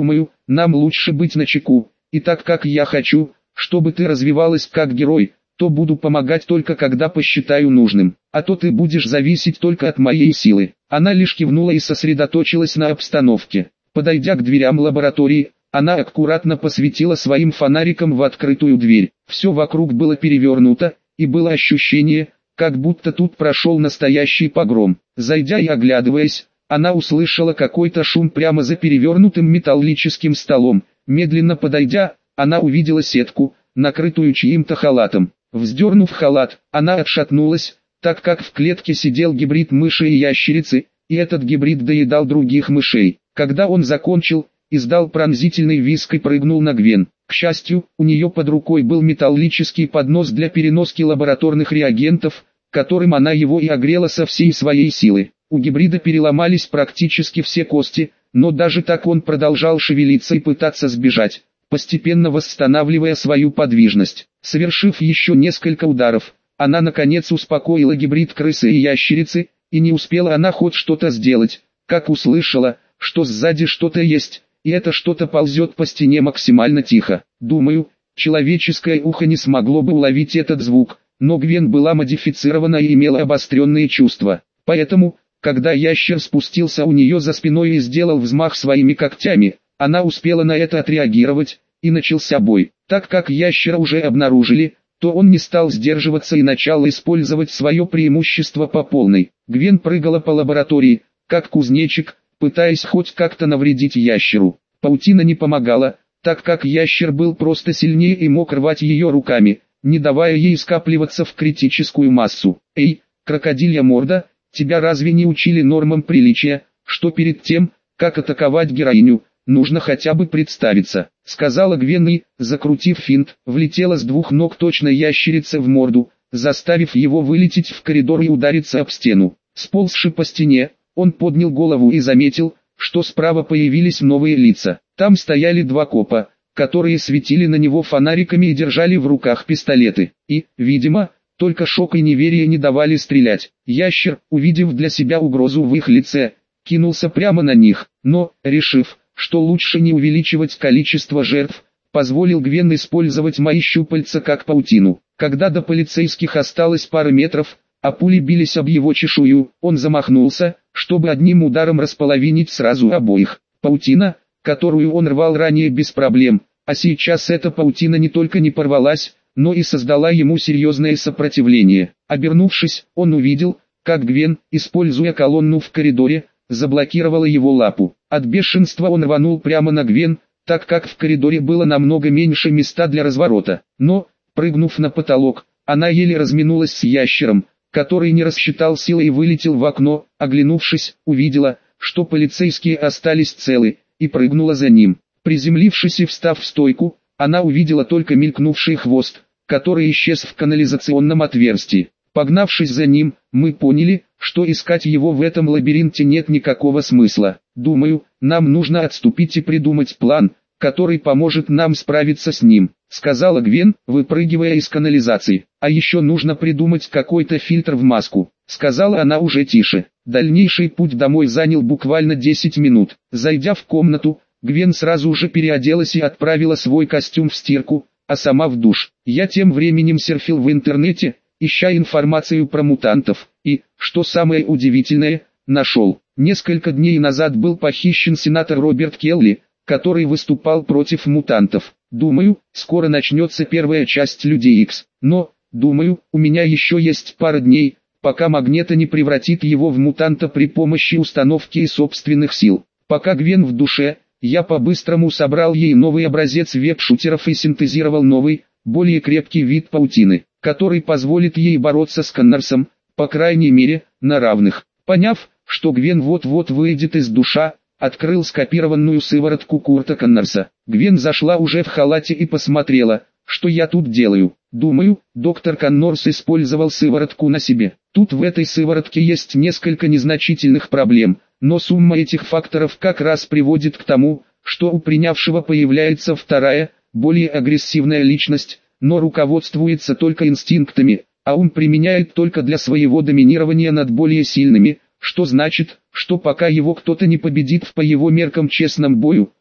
нам лучше быть начеку, и так как я хочу, чтобы ты развивалась как герой, то буду помогать только когда посчитаю нужным, а то ты будешь зависеть только от моей силы». Она лишь кивнула и сосредоточилась на обстановке. Подойдя к дверям лаборатории, она аккуратно посветила своим фонариком в открытую дверь. Все вокруг было перевернуто, и было ощущение, как будто тут прошел настоящий погром. Зайдя и оглядываясь, она услышала какой-то шум прямо за перевернутым металлическим столом. Медленно подойдя, она увидела сетку, накрытую чьим-то халатом. Вздернув халат, она отшатнулась, так как в клетке сидел гибрид мыши и ящерицы, и этот гибрид доедал других мышей. Когда он закончил, издал пронзительный визг и прыгнул на Гвен. К счастью, у нее под рукой был металлический поднос для переноски лабораторных реагентов, которым она его и огрела со всей своей силы. У гибрида переломались практически все кости, но даже так он продолжал шевелиться и пытаться сбежать, постепенно восстанавливая свою подвижность. Совершив еще несколько ударов, она наконец успокоила гибрид крысы и ящерицы, и не успела она хоть что-то сделать, как услышала, что сзади что-то есть, и это что-то ползет по стене максимально тихо. Думаю, человеческое ухо не смогло бы уловить этот звук, но Гвен была модифицирована и имела обостренные чувства. Поэтому, когда ящер спустился у нее за спиной и сделал взмах своими когтями, она успела на это отреагировать, и начался бой. Так как ящера уже обнаружили, то он не стал сдерживаться и начал использовать свое преимущество по полной. Гвен прыгала по лаборатории, как кузнечик, пытаясь хоть как-то навредить ящеру. Паутина не помогала, так как ящер был просто сильнее и мог рвать ее руками, не давая ей скапливаться в критическую массу. «Эй, крокодилья морда, тебя разве не учили нормам приличия, что перед тем, как атаковать героиню, нужно хотя бы представиться», — сказала Гвен и, закрутив финт, влетела с двух ног точно ящерице в морду, заставив его вылететь в коридор и удариться об стену. Сползши по стене, он поднял голову и заметил, что справа появились новые лица. Там стояли два копа, которые светили на него фонариками и держали в руках пистолеты. И, видимо, только шок и неверие не давали стрелять. Ящер, увидев для себя угрозу в их лице, кинулся прямо на них, но, решив, что лучше не увеличивать количество жертв, позволил Гвен использовать мои щупальца как паутину. Когда до полицейских осталось пара метров, а пули бились об его чешую, он замахнулся, чтобы одним ударом располовинить сразу обоих. Паутина, которую он рвал ранее без проблем, а сейчас эта паутина не только не порвалась, но и создала ему серьезное сопротивление. Обернувшись, он увидел, как Гвен, используя колонну в коридоре, заблокировала его лапу. От бешенства он рванул прямо на Гвен, так как в коридоре было намного меньше места для разворота. Но, прыгнув на потолок, она еле разминулась с ящером, который не рассчитал силы и вылетел в окно. Оглянувшись, увидела, что полицейские остались целы, и прыгнула за ним. Приземлившись и встав в стойку, она увидела только мелькнувший хвост, который исчез в канализационном отверстии. Погнавшись за ним, мы поняли, что искать его в этом лабиринте нет никакого смысла. Думаю, нам нужно отступить и придумать план, который поможет нам справиться с ним», — сказала Гвен, выпрыгивая из канализации. «А еще нужно придумать какой-то фильтр в маску», — сказала она уже тише. Дальнейший путь домой занял буквально 10 минут. Зайдя в комнату, Гвен сразу же переоделась и отправила свой костюм в стирку, а сама в душ. Я тем временем серфил в интернете, ища информацию про мутантов, и, что самое удивительное, нашел. Несколько дней назад был похищен сенатор Роберт Келли, который выступал против мутантов. Думаю, скоро начнется первая часть Людей Икс. Но, думаю, у меня еще есть пара дней, пока Магнето не превратит его в мутанта при помощи установки и собственных сил. Пока Гвен в душе, я по-быстрому собрал ей новый образец веб-шутеров и синтезировал новый, более крепкий вид паутины, который позволит ей бороться с Коннорсом, по крайней мере, на равных. Поняв, что Гвен вот-вот выйдет из душа, открыл скопированную сыворотку Курта Коннорса. Гвен зашла уже в халате и посмотрела, что я тут делаю. Думаю, доктор Коннорс использовал сыворотку на себе. Тут в этой сыворотке есть несколько незначительных проблем, но сумма этих факторов как раз приводит к тому, что у принявшего появляется вторая, более агрессивная личность, но руководствуется только инстинктами, а ум применяет только для своего доминирования над более сильными, что значит, что пока его кто-то не победит в по его меркам честном бою,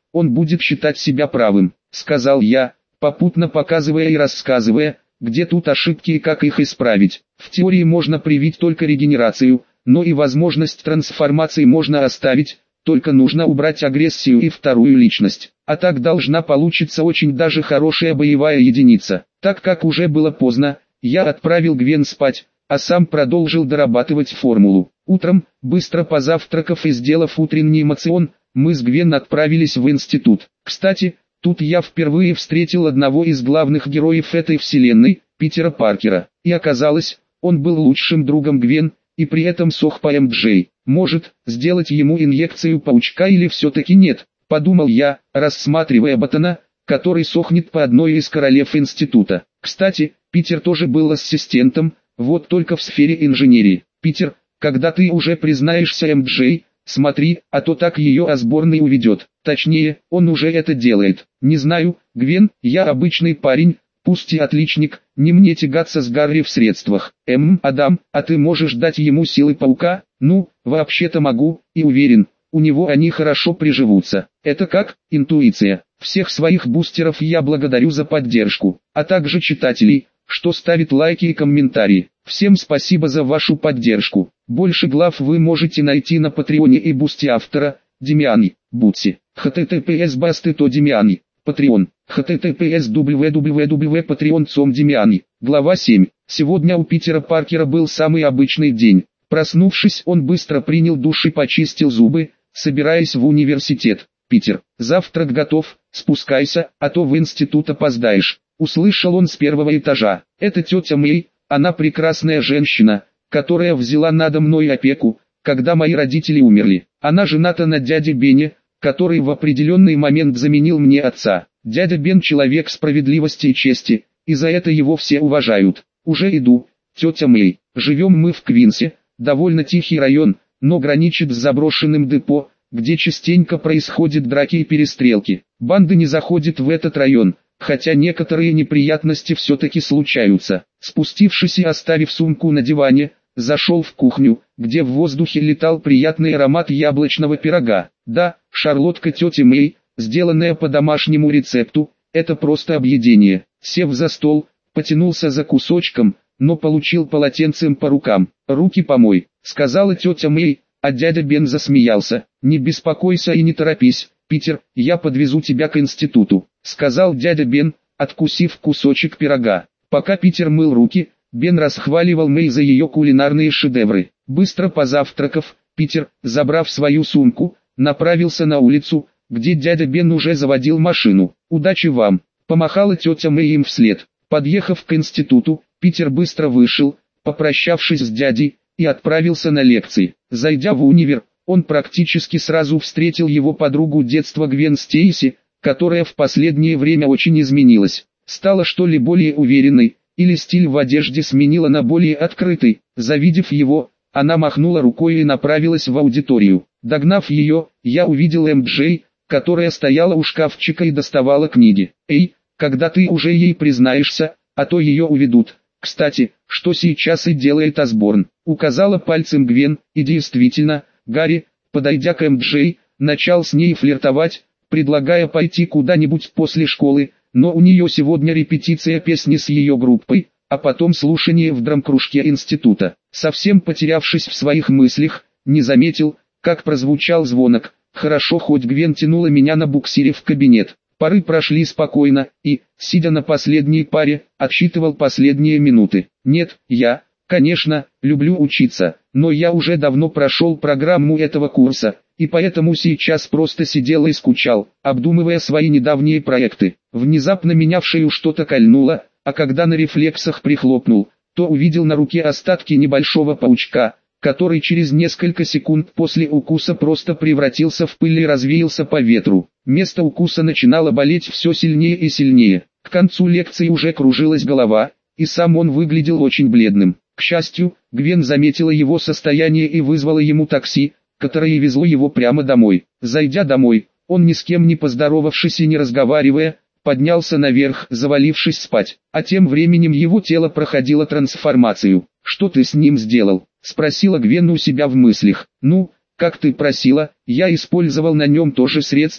он будет считать себя правым, сказал я, попутно показывая и рассказывая, где тут ошибки и как их исправить. В теории можно привить только регенерацию, но и возможность трансформации можно оставить, только нужно убрать агрессию и вторую личность. А так должна получиться очень даже хорошая боевая единица. Так как уже было поздно, я отправил Гвен спать, а сам продолжил дорабатывать формулу. Утром, быстро позавтракав и сделав утренний эмоцион, мы с Гвен отправились в институт. Кстати, тут я впервые встретил одного из главных героев этой вселенной, Питера Паркера. И оказалось, он был лучшим другом Гвен, и при этом сох по МД. Может, сделать ему инъекцию паучка или все-таки нет, подумал я, рассматривая ботана, который сохнет по одной из королев института. Кстати, Питер тоже был ассистентом, вот только в сфере инженерии. Питер, когда ты уже признаешься МД, смотри, а то так ее Осборн уведет. Точнее, он уже это делает. Не знаю, Гвен, я обычный парень, пусть и отличник, не мне тягаться с Гарри в средствах. Адам, а ты можешь дать ему силы паука? Ну, вообще-то могу, и уверен, у него они хорошо приживутся. Это как? Интуиция. Всех своих бустеров я благодарю за поддержку, а также читателей, что ставит лайки и комментарии. Всем спасибо за вашу поддержку. Больше глав вы можете найти на Патреоне и Бусти автора, Демиани, Бутси. https://basты.to Демиани, Patreon, https://www.patreon.com Демиани. Глава 7. Сегодня у Питера Паркера был самый обычный день. Проснувшись, он быстро принял душ и почистил зубы, собираясь в университет. «Питер, завтрак готов, спускайся, а то в институт опоздаешь», — услышал он с первого этажа. «Это тетя Мэй, она прекрасная женщина, которая взяла надо мной опеку, когда мои родители умерли. Она жената на дяде Бене, который в определенный момент заменил мне отца. Дядя Бен человек справедливости и чести, и за это его все уважают. Уже иду, тетя Мэй. Живем мы в Квинсе, довольно тихий район, но граничит с заброшенным депо, где частенько происходят драки и перестрелки. Банды не заходят в этот район, хотя некоторые неприятности все-таки случаются». Спустившись и оставив сумку на диване, зашел в кухню, где в воздухе летал приятный аромат яблочного пирога. Да, шарлотка тети Мэй, сделанная по домашнему рецепту, это просто объедение. Сев за стол, потянулся за кусочком, но получил полотенцем по рукам. «Руки помой», — сказала тетя Мэй, а дядя Бен засмеялся. «Не беспокойся и не торопись, Питер, я подвезу тебя к институту», — сказал дядя Бен, откусив кусочек пирога. Пока Питер мыл руки, Бен расхваливал Мэй за ее кулинарные шедевры. Быстро позавтракав, Питер, забрав свою сумку, направился на улицу, где дядя Бен уже заводил машину. «Удачи вам», — помахала тетя Мэй им вслед. Подъехав к институту, Питер быстро вышел, попрощавшись с дядей, и отправился на лекции. Зайдя в универ, он практически сразу встретил его подругу детства Гвен Стейси, которая в последнее время очень изменилась. Стала что ли более уверенной, или стиль в одежде сменила на более открытый. Завидев его, она махнула рукой и направилась в аудиторию. Догнав ее, я увидел МД, которая стояла у шкафчика и доставала книги. «Эй, когда ты уже ей признаешься, а то ее уведут. Кстати, что сейчас и делает Осборн», — указала пальцем Гвен, и действительно, Гарри, подойдя к МД, начал с ней флиртовать, предлагая пойти куда-нибудь после школы, но у нее сегодня репетиция песни с ее группой, а потом слушание в драм-кружке института. Совсем потерявшись в своих мыслях, не заметил, как прозвучал звонок. Хорошо, хоть Гвен тянула меня на буксире в кабинет. Пары прошли спокойно, и, сидя на последней паре, отсчитывал последние минуты. Нет, я, конечно, люблю учиться, но я уже давно прошел программу этого курса, и поэтому сейчас просто сидел и скучал, обдумывая свои недавние проекты. Внезапно меня в шею что-то кольнуло, а когда на рефлексах прихлопнул, то увидел на руке остатки небольшого паучка, который через несколько секунд после укуса просто превратился в пыль и развеялся по ветру. Место укуса начинало болеть все сильнее и сильнее. К концу лекции уже кружилась голова, и сам он выглядел очень бледным. К счастью, Гвен заметила его состояние и вызвала ему такси, которое везло его прямо домой. Зайдя домой, он ни с кем не поздоровавшись и не разговаривая, поднялся наверх, завалившись спать. А тем временем его тело проходило трансформацию. «Что ты с ним сделал?» — спросила Гвен у себя в мыслях. «Ну, как ты просила, я использовал на нем то же средство,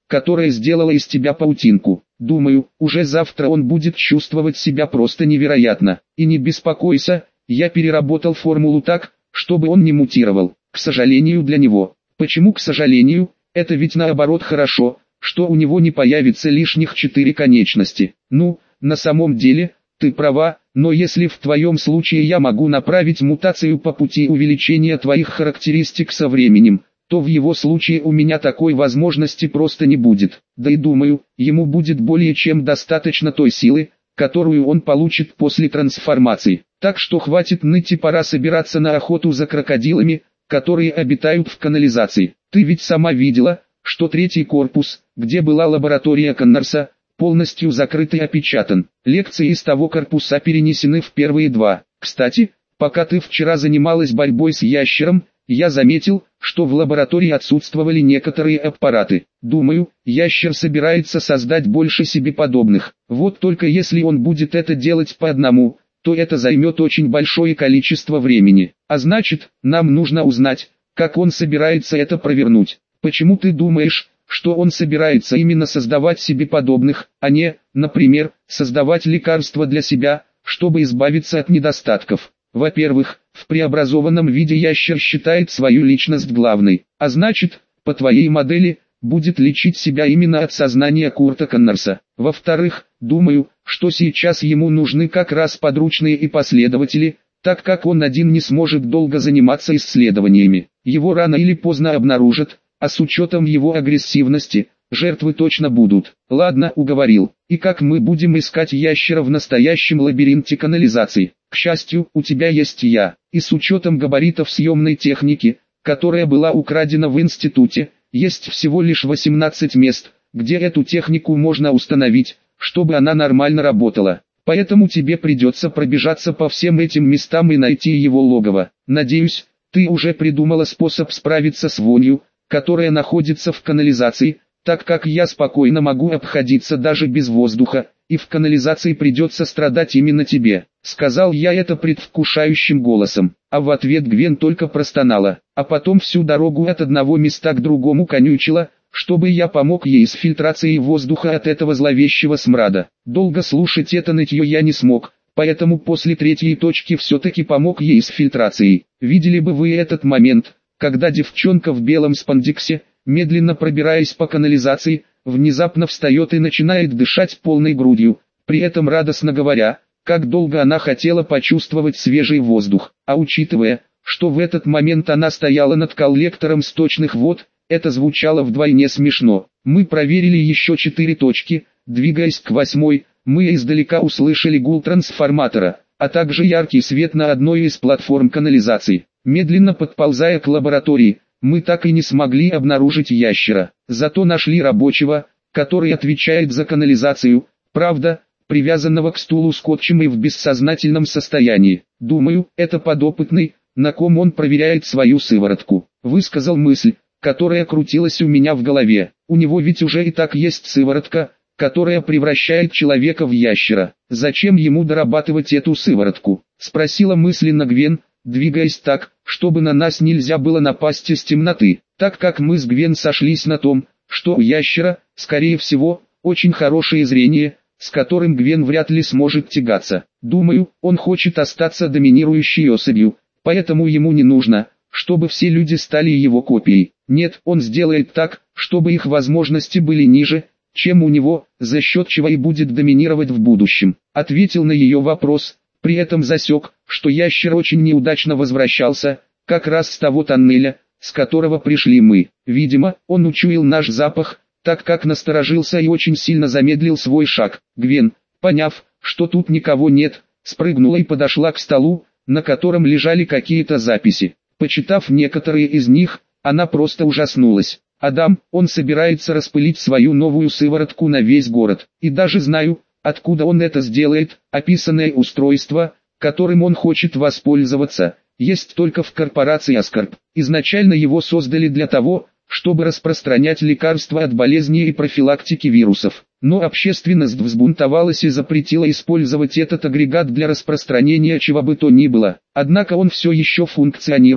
которая сделала из тебя паутинку. Думаю, уже завтра он будет чувствовать себя просто невероятно. И не беспокойся, я переработал формулу так, чтобы он не мутировал. К сожалению для него. Почему к сожалению? Это ведь наоборот хорошо, что у него не появится лишних 4 конечности. Ну, на самом деле, ты права, но если в твоем случае я могу направить мутацию по пути увеличения твоих характеристик со временем, то в его случае у меня такой возможности просто не будет. Да и думаю, ему будет более чем достаточно той силы, которую он получит после трансформации. Так что хватит ныть и пора собираться на охоту за крокодилами, которые обитают в канализации. Ты ведь сама видела, что третий корпус, где была лаборатория Коннорса, полностью закрыт и опечатан. Лекции из того корпуса перенесены в первые 2. Кстати, пока ты вчера занималась борьбой с ящером, я заметил, что в лаборатории отсутствовали некоторые аппараты. Думаю, ящер собирается создать больше себе подобных. Вот только если он будет это делать по одному, то это займет очень большое количество времени. А значит, нам нужно узнать, как он собирается это провернуть. Почему ты думаешь, что он собирается именно создавать себе подобных, а не, например, создавать лекарства для себя, чтобы избавиться от недостатков? Во-первых, в преобразованном виде ящер считает свою личность главной, а значит, по твоей модели, будет лечить себя именно от сознания Курта Коннорса. Во-вторых, думаю, что сейчас ему нужны как раз подручные и последователи, так как он один не сможет долго заниматься исследованиями. Его рано или поздно обнаружат, а с учетом его агрессивности, жертвы точно будут. Ладно, уговорил. И как мы будем искать ящера в настоящем лабиринте канализации? К счастью, у тебя есть я. И с учетом габаритов съемной техники, которая была украдена в институте, есть всего лишь 18 мест, где эту технику можно установить, чтобы она нормально работала. Поэтому тебе придется пробежаться по всем этим местам и найти его логово. Надеюсь, ты уже придумала способ справиться с вонью, которая находится в канализации, так как я спокойно могу обходиться даже без воздуха, и в канализации придется страдать именно тебе. Сказал я это предвкушающим голосом, а в ответ Гвен только простонала, а потом всю дорогу от одного места к другому конючила, чтобы я помог ей с фильтрацией воздуха от этого зловещего смрада. Долго слушать это нытье я не смог, поэтому после 3-й точки все-таки помог ей с фильтрацией. Видели бы вы этот момент, когда девчонка в белом спандексе, медленно пробираясь по канализации, внезапно встает и начинает дышать полной грудью, при этом радостно говоря, как долго она хотела почувствовать свежий воздух. А учитывая, что в этот момент она стояла над коллектором сточных вод, это звучало вдвойне смешно. Мы проверили еще 4 точки, двигаясь к 8-й, мы издалека услышали гул трансформатора, а также яркий свет на одной из платформ канализации. Медленно подползая к лаборатории, мы так и не смогли обнаружить ящера. Зато нашли рабочего, который отвечает за канализацию, правда, привязанного к стулу скотчем и в бессознательном состоянии. Думаю, это подопытный, на ком он проверяет свою сыворотку. Высказал мысль, которая крутилась у меня в голове. У него ведь уже и так есть сыворотка, которая превращает человека в ящера. Зачем ему дорабатывать эту сыворотку? Спросила мысленно Гвен, двигаясь так, чтобы на нас нельзя было напасть из темноты, так как мы с Гвен сошлись на том, что у ящера, скорее всего, очень хорошее зрение, с которым Гвен вряд ли сможет тягаться. Думаю, он хочет остаться доминирующей особью, поэтому ему не нужно, чтобы все люди стали его копией. Нет, он сделает так, чтобы их возможности были ниже, чем у него, за счет чего и будет доминировать в будущем. Ответил на ее вопрос, при этом засек, что ящер очень неудачно возвращался, как раз с того тоннеля, с которого пришли мы. Видимо, он учуял наш запах, так как насторожился и очень сильно замедлил свой шаг. Гвен, поняв, что тут никого нет, спрыгнула и подошла к столу, на котором лежали какие-то записи. Почитав некоторые из них, она просто ужаснулась. Адам, он собирается распылить свою новую сыворотку на весь город. И даже знаю, откуда он это сделает. Описанное устройство, которым он хочет воспользоваться, есть только в корпорации Аскорб. Изначально его создали для того, чтобы распространять лекарства от болезней и профилактики вирусов. Но общественность взбунтовалась и запретила использовать этот агрегат для распространения чего бы то ни было. Однако он все еще функционирует,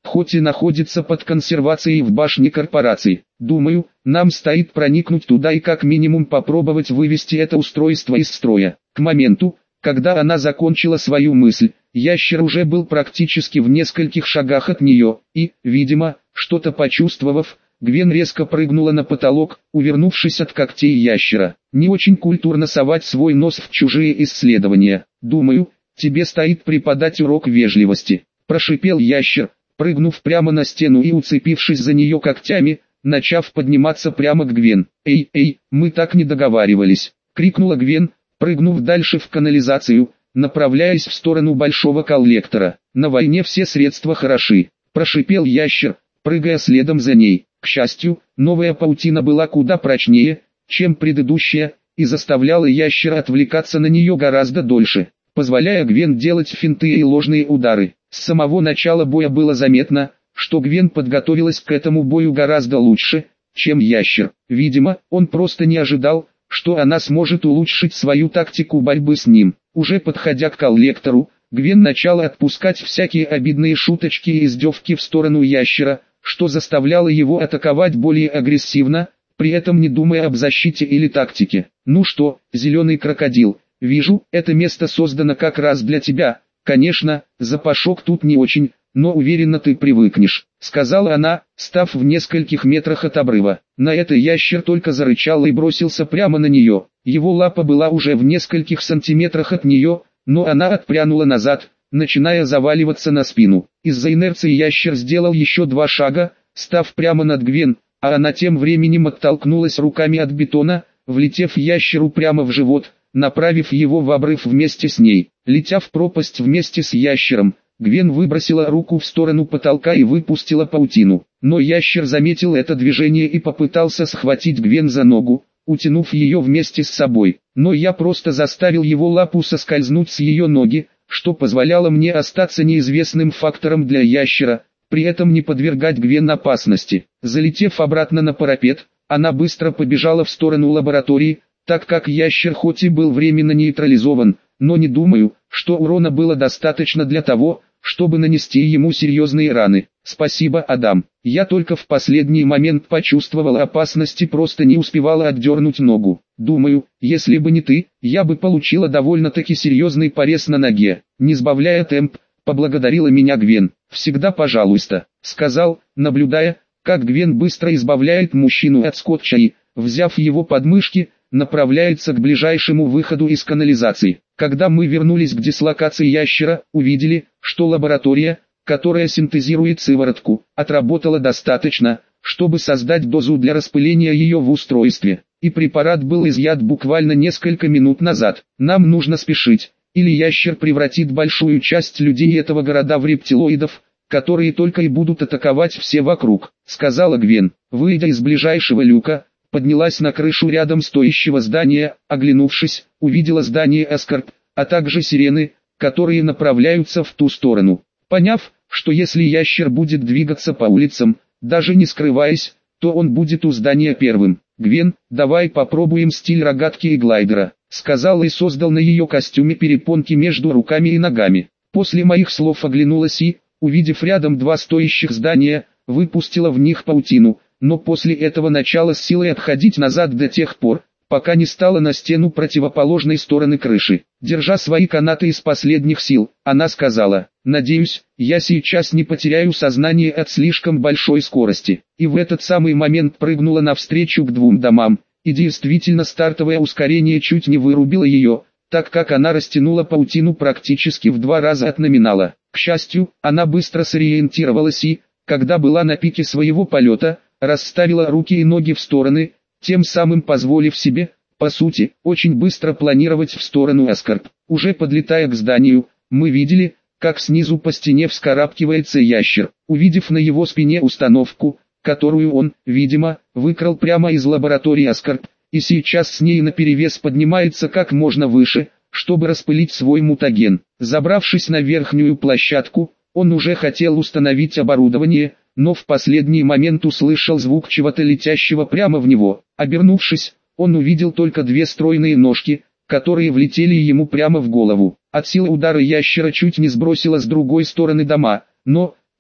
хоть и находится под консервацией в башне корпорации. Думаю, нам стоит проникнуть туда и как минимум попробовать вывести это устройство из строя. К моменту, когда она закончила свою мысль, ящер уже был практически в нескольких шагах от нее, и, видимо, что-то почувствовав, Гвен резко прыгнула на потолок, увернувшись от когтей ящера. Не очень культурно совать свой нос в чужие исследования. Думаю, тебе стоит преподать урок вежливости. Прошипел ящер, прыгнув прямо на стену и уцепившись за нее когтями, начав подниматься прямо к Гвен. «Эй, мы так не договаривались!» — крикнула Гвен, прыгнув дальше в канализацию, направляясь в сторону большого коллектора. «На войне все средства хороши!» — прошипел ящер, прыгая следом за ней. К счастью, новая паутина была куда прочнее, чем предыдущая, и заставляла ящера отвлекаться на нее гораздо дольше, позволяя Гвен делать финты и ложные удары. С самого начала боя было заметно, что Гвен подготовилась к этому бою гораздо лучше, чем ящер. Видимо, он просто не ожидал, что она сможет улучшить свою тактику борьбы с ним. Уже подходя к коллектору, Гвен начала отпускать всякие обидные шуточки и издевки в сторону ящера, что заставляло его атаковать более агрессивно, при этом не думая об защите или тактике. «Ну что, зеленый крокодил, вижу, это место создано как раз для тебя. Конечно, запашок тут не очень, но уверена ты привыкнешь», — сказала она, став в нескольких метрах от обрыва. На это ящер только зарычал и бросился прямо на нее. Его лапа была уже в нескольких сантиметрах от нее, но она отпрянула назад, начиная заваливаться на спину. Из-за инерции ящер сделал еще 2 шага, став прямо над Гвен, а она тем временем оттолкнулась руками от бетона, влетев ящеру прямо в живот, направив его в обрыв вместе с ней. Летя в пропасть вместе с ящером, Гвен выбросила руку в сторону потолка и выпустила паутину. Но ящер заметил это движение и попытался схватить Гвен за ногу, утянув ее вместе с собой. Но я просто заставил его лапу соскользнуть с ее ноги, что позволяло мне остаться неизвестным фактором для ящера, при этом не подвергать Гвен опасности. Залетев обратно на парапет, она быстро побежала в сторону лаборатории, так как ящер хоть и был временно нейтрализован, но не думаю, что урона было достаточно для того, чтобы нанести ему серьезные раны. «Спасибо, Адам. Я только в последний момент почувствовала опасность и просто не успевала отдернуть ногу. Думаю, если бы не ты, я бы получила довольно-таки серьезный порез на ноге». Не сбавляя темп, поблагодарила меня Гвен. «Всегда пожалуйста», — сказал, наблюдая, как Гвен быстро избавляет мужчину от скотча и, взяв его подмышки, направляется к ближайшему выходу из канализации. Когда мы вернулись к дислокации ящера, увидели, что лаборатория, которая синтезирует сыворотку, отработала достаточно, чтобы создать дозу для распыления ее в устройстве. И препарат был изъят буквально несколько минут назад. Нам нужно спешить, или ящер превратит большую часть людей этого города в рептилоидов, которые только и будут атаковать все вокруг, сказала Гвен. Выйдя из ближайшего люка, поднялась на крышу рядом стоящего здания, оглянувшись, увидела здание Эскорт, а также сирены, которые направляются в ту сторону. Поняв, что если ящер будет двигаться по улицам, даже не скрываясь, то он будет у здания первым. «Гвен, давай попробуем стиль рогатки и глайдера», — сказал и создал на ее костюме перепонки между руками и ногами. После моих слов оглянулась и, увидев рядом 2 стоящих здания, выпустила в них паутину, но после этого начала с силой отходить назад до тех пор, пока не стала на стену противоположной стороны крыши. Держа свои канаты из последних сил, она сказала: «Надеюсь, я сейчас не потеряю сознание от слишком большой скорости». И в этот самый момент прыгнула навстречу к 2 домам, и действительно стартовое ускорение чуть не вырубило ее, так как она растянула паутину практически в 2 раза от номинала. К счастью, она быстро сориентировалась и, когда была на пике своего полета, расставила руки и ноги в стороны, тем самым позволив себе, по сути, очень быстро планировать в сторону Эскорт. Уже подлетая к зданию, мы видели, как снизу по стене вскарабкивается ящер. Увидев на его спине установку, которую он, видимо, выкрал прямо из лаборатории Эскорт, и сейчас с ней наперевес поднимается как можно выше, чтобы распылить свой мутаген. Забравшись на верхнюю площадку, он уже хотел установить оборудование, но в последний момент услышал звук чего-то летящего прямо в него. Обернувшись, он увидел только 2 стройные ножки, которые влетели ему прямо в голову. От силы удара ящера чуть не сбросило с другой стороны дома, но,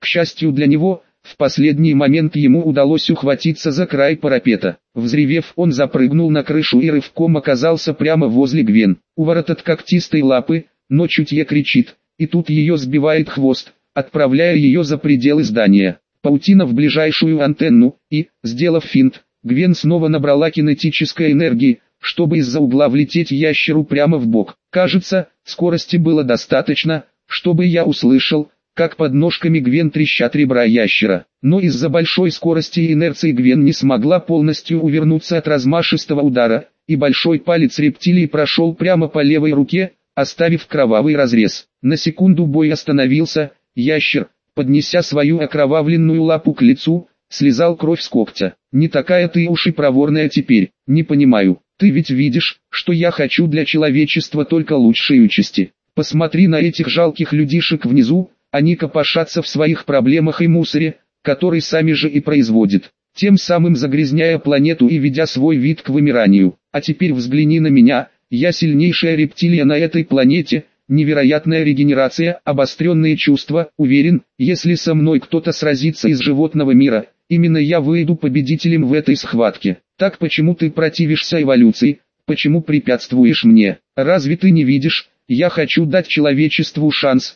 К счастью для него, в последний момент ему удалось ухватиться за край парапета. Взревев, он запрыгнул на крышу и рывком оказался прямо возле Гвен. Уворот от когтистой лапы, но чутье кричит, и тут ее сбивает хвост, отправляя ее за пределы здания. Паутина в ближайшую антенну, и, сделав финт, Гвен снова набрала кинетической энергии, чтобы из-за угла влететь ящеру прямо в бок. Кажется, скорости было достаточно, чтобы я услышал, как под ножками Гвен трещат ребра ящера. Но из-за большой скорости и инерции Гвен не смогла полностью увернуться от размашистого удара, и большой палец рептилии прошел прямо по левой руке, оставив кровавый разрез. На секунду бой остановился, ящер, поднеся свою окровавленную лапу к лицу, слизал кровь с когтя. «Не такая ты уж и проворная теперь, не понимаю, ты ведь видишь, что я хочу для человечества только лучшей участи. Посмотри на этих жалких людишек внизу, они копошатся в своих проблемах и мусоре, который сами же и производят, тем самым загрязняя планету и ведя свой вид к вымиранию. А теперь взгляни на меня, я сильнейшая рептилия на этой планете». Невероятная регенерация, обостренные чувства, уверен, если со мной кто-то сразится из животного мира, именно я выйду победителем в этой схватке. Так почему ты противишься эволюции, почему препятствуешь мне? Разве ты не видишь, я хочу дать человечеству шанс,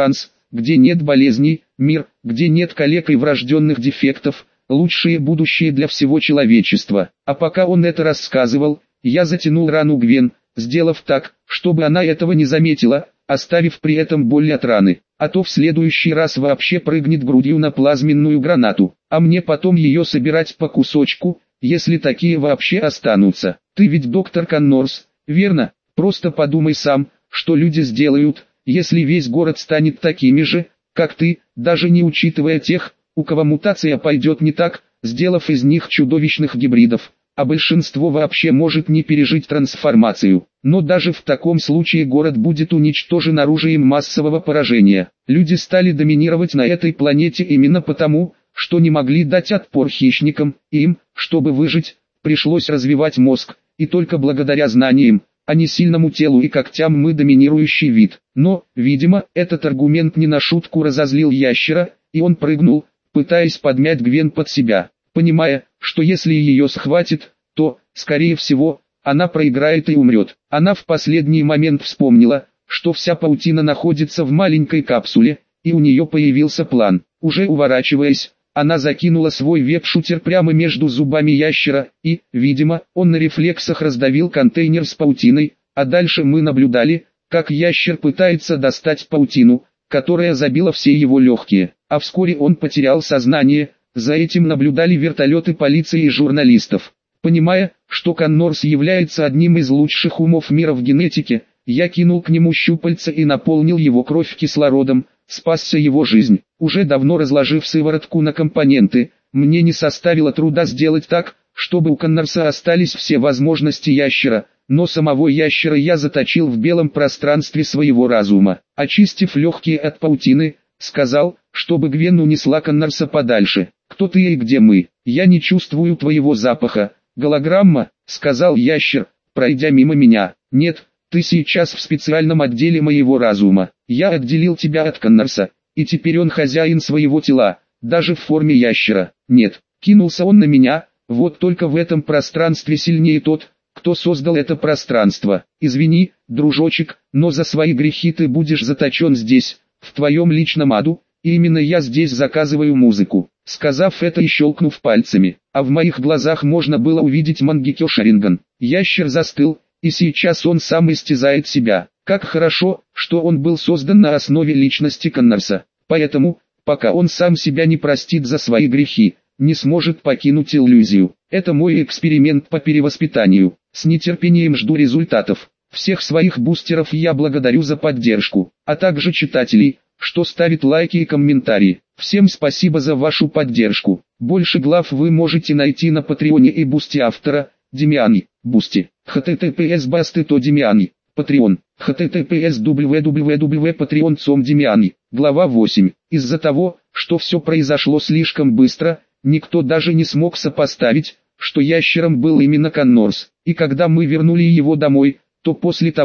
где нет болезней, мир, где нет калек и врожденных дефектов, лучшее будущее для всего человечества. А пока он это рассказывал, я затянул рану Гвен, сделав так, чтобы она этого не заметила, оставив при этом боль от раны, а то в следующий раз вообще прыгнет грудью на плазменную гранату, а мне потом ее собирать по кусочку, если такие вообще останутся. Ты ведь доктор Коннорс, верно? Просто подумай сам, что люди сделают, если весь город станет такими же, как ты, даже не учитывая тех, у кого мутация пойдет не так, сделав из них чудовищных гибридов. А большинство вообще может не пережить трансформацию. Но даже в таком случае город будет уничтожен оружием массового поражения. Люди стали доминировать на этой планете именно потому, что не могли дать отпор хищникам, и им, чтобы выжить, пришлось развивать мозг, и только благодаря знаниям, а не сильному телу и когтям мы доминирующий вид. Но, видимо, этот аргумент не на шутку разозлил ящера, и он прыгнул, пытаясь подмять Гвен под себя, понимая, что если ее схватит, то, скорее всего, она проиграет и умрет. Она в последний момент вспомнила, что вся паутина находится в маленькой капсуле, и у нее появился план. Уже уворачиваясь, она закинула свой веб-шутер прямо между зубами ящера, и, видимо, он на рефлексах раздавил контейнер с паутиной, а дальше мы наблюдали, как ящер пытается достать паутину, которая забила все его легкие, а вскоре он потерял сознание. За этим наблюдали вертолеты полиции и журналистов. Понимая, что Коннорс является одним из лучших умов мира в генетике, я кинул к нему щупальца и наполнил его кровь кислородом, спасся его жизнь. Уже давно разложив сыворотку на компоненты, мне не составило труда сделать так, чтобы у Коннорса остались все возможности ящера, но самого ящера я заточил в белом пространстве своего разума. Очистив легкие от паутины, сказал, чтобы Гвен унесла Коннорса подальше. «Кто ты и где мы? Я не чувствую твоего запаха». «Голограмма», — сказал ящер, пройдя мимо меня. «Нет, ты сейчас в специальном отделе моего разума. Я отделил тебя от Коннорса, и теперь он хозяин своего тела, даже в форме ящера». «Нет», — кинулся он на меня, «вот только в этом пространстве сильнее тот, кто создал это пространство. Извини, дружочек, но за свои грехи ты будешь заточен здесь, в твоем личном аду, и именно я здесь заказываю музыку». Сказав это и щелкнув пальцами, а в моих глазах можно было увидеть Мангекё Шаринган. Ящер застыл, и сейчас он сам истязает себя. Как хорошо, что он был создан на основе личности Коннорса. Поэтому, пока он сам себя не простит за свои грехи, не сможет покинуть иллюзию. Это мой эксперимент по перевоспитанию. С нетерпением жду результатов. Всех своих бустеров я благодарю за поддержку, а также читателей, что ставит лайки и комментарии. Всем спасибо за вашу поддержку. Больше глав вы можете найти на Патреоне и Бусти автора, Демиани, Бусти, https://basty.to Демиани, Patreon, https www.patreon.com Демиани. Глава 8. Из-за того, что все произошло слишком быстро, никто даже не смог сопоставить, что ящером был именно Коннорс. И когда мы вернули его домой, то после того,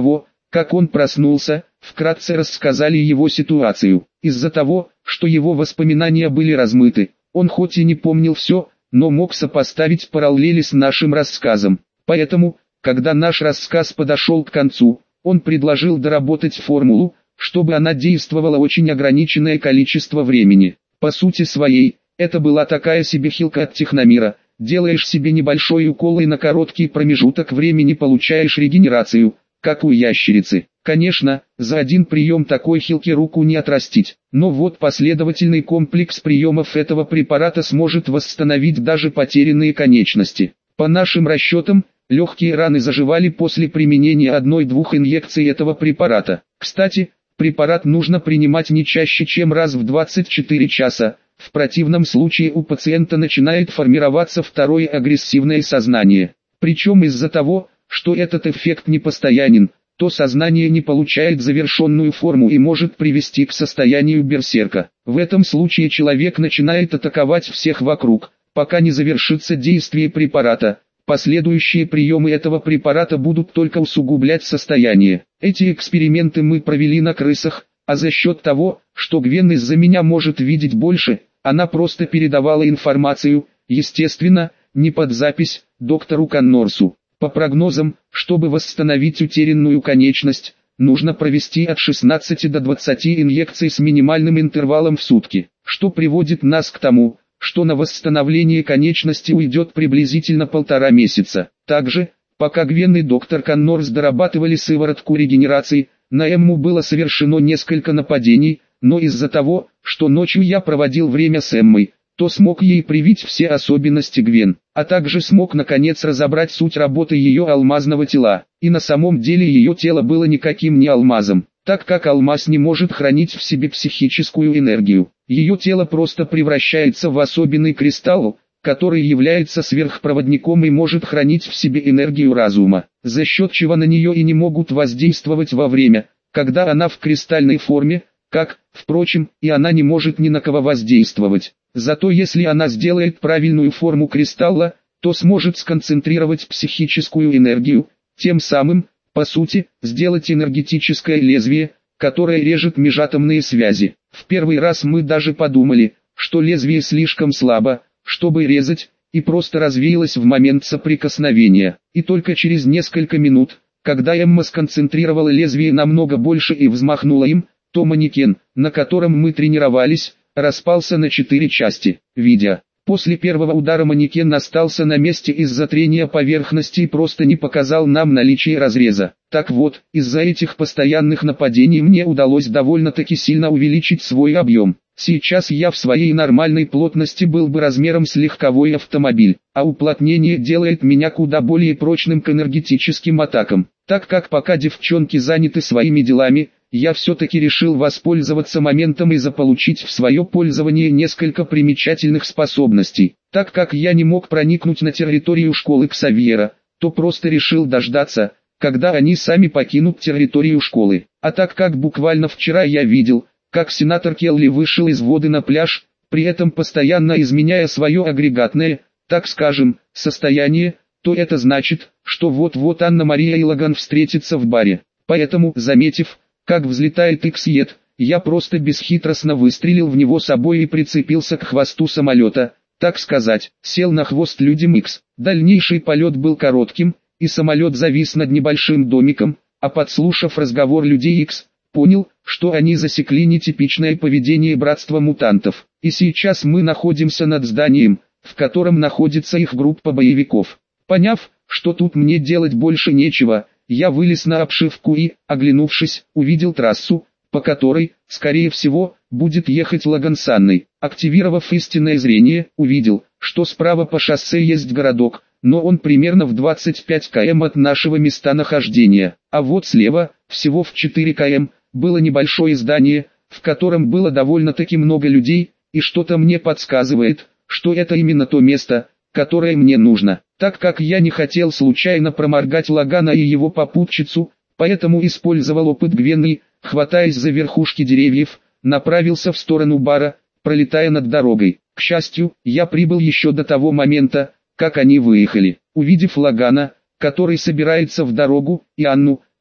Как он проснулся, вкратце рассказали его ситуацию. Из-за того, что его воспоминания были размыты, он хоть и не помнил все, но мог сопоставить параллели с нашим рассказом. Поэтому, когда наш рассказ подошел к концу, он предложил доработать формулу, чтобы она действовала очень ограниченное количество времени. По сути своей, это была такая себе хилка от техномира. Делаешь себе небольшой укол и на короткий промежуток времени получаешь регенерацию, как у ящерицы. Конечно, за один прием такой хилки руку не отрастить, но вот последовательный комплекс приемов этого препарата сможет восстановить даже потерянные конечности. По нашим расчетам, легкие раны заживали после применения 1-2 инъекций этого препарата. Кстати, препарат нужно принимать не чаще, чем раз в 24 часа. В противном случае у пациента начинает формироваться второе агрессивное сознание. Причем из-за того, что этот эффект не постоянен, то сознание не получает завершенную форму и может привести к состоянию берсерка. В этом случае человек начинает атаковать всех вокруг, пока не завершится действие препарата. Последующие приемы этого препарата будут только усугублять состояние. Эти эксперименты мы провели на крысах, а за счет того, что Гвен из-за меня может видеть больше, она просто передавала информацию, естественно, не под запись, доктору Коннорсу. По прогнозам, чтобы восстановить утерянную конечность, нужно провести от 16 до 20 инъекций с минимальным интервалом в сутки, что приводит нас к тому, что на восстановление конечности уйдет приблизительно 1,5 месяца. Также, пока Гвен и доктор Коннорс дорабатывали сыворотку регенерации, на Эмму было совершено несколько нападений, но из-за того, что ночью я проводил время с Эммой, то смог ей привить все особенности Гвен, а также смог наконец разобрать суть работы ее алмазного тела. И на самом деле ее тело было никаким не алмазом, так как алмаз не может хранить в себе психическую энергию. Ее тело просто превращается в особенный кристалл, который является сверхпроводником и может хранить в себе энергию разума, за счет чего на нее и не могут воздействовать во время, когда она в кристальной форме, как, впрочем, и она не может ни на кого воздействовать. Зато если она сделает правильную форму кристалла, то сможет сконцентрировать психическую энергию, тем самым, по сути, сделать энергетическое лезвие, которое режет межатомные связи. В первый раз мы даже подумали, что лезвие слишком слабо, чтобы резать, и просто развеялось в момент соприкосновения. И только через несколько минут, когда Эмма сконцентрировала лезвие намного больше и взмахнула им, то манекен, на котором мы тренировались, распался на 4 части. Видя, после первого удара манекен остался на месте из-за трения поверхности и просто не показал нам наличие разреза. Так вот, из-за этих постоянных нападений мне удалось довольно-таки сильно увеличить свой объем. Сейчас я в своей нормальной плотности был бы размером с легковой автомобиль, а уплотнение делает меня куда более прочным к энергетическим атакам. Так как пока девчонки заняты своими делами, я все-таки решил воспользоваться моментом и заполучить в свое пользование несколько примечательных способностей. Так как я не мог проникнуть на территорию школы Ксавьера, то просто решил дождаться, когда они сами покинут территорию школы. А так как буквально вчера я видел, как сенатор Келли вышел из воды на пляж, при этом постоянно изменяя свое агрегатное, так скажем, состояние, то это значит, что вот-вот Анна-Мария и Логан встретятся в баре. Поэтому, заметив, как взлетает Иксьет, я просто бесхитростно выстрелил в него собой и прицепился к хвосту самолета, так сказать, сел на хвост людям Икс. Дальнейший полет был коротким, и самолет завис над небольшим домиком, а подслушав разговор людей Икс, понял, что они засекли нетипичное поведение братства мутантов. И сейчас мы находимся над зданием, в котором находится их группа боевиков. Поняв, что тут мне делать больше нечего, я вылез на обшивку и, оглянувшись, увидел трассу, по которой, скорее всего, будет ехать Логан с Анной. Активировав истинное зрение, увидел, что справа по шоссе есть городок, но он примерно в 25 км от нашего места нахождения. А вот слева, всего в 4 км, было небольшое здание, в котором было довольно-таки много людей, и что-то мне подсказывает, что это именно то место, которое мне нужно. Так как я не хотел случайно проморгать Логана и его попутчицу, поэтому использовал опыт Гвен и, хватаясь за верхушки деревьев, направился в сторону бара, пролетая над дорогой. К счастью, я прибыл еще до того момента, как они выехали. Увидев Логана, который собирается в дорогу, и Анну,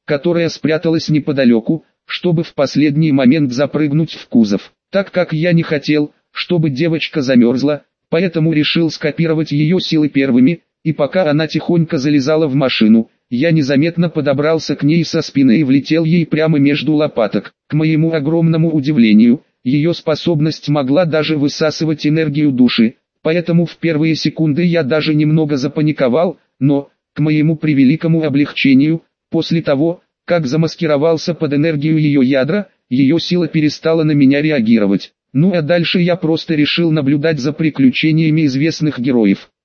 которая спряталась неподалеку, чтобы в последний момент запрыгнуть в кузов. Так как я не хотел, чтобы девочка замерзла, поэтому решил скопировать ее силы первыми, и пока она тихонько залезала в машину, я незаметно подобрался к ней со спины и влетел ей прямо между лопаток. К моему огромному удивлению, ее способность могла даже высасывать энергию души, поэтому в первые секунды я даже немного запаниковал, но, к моему превеликому облегчению, после того, как замаскировался под энергию ее ядра, ее сила перестала на меня реагировать. Ну а дальше я просто решил наблюдать за приключениями известных героев.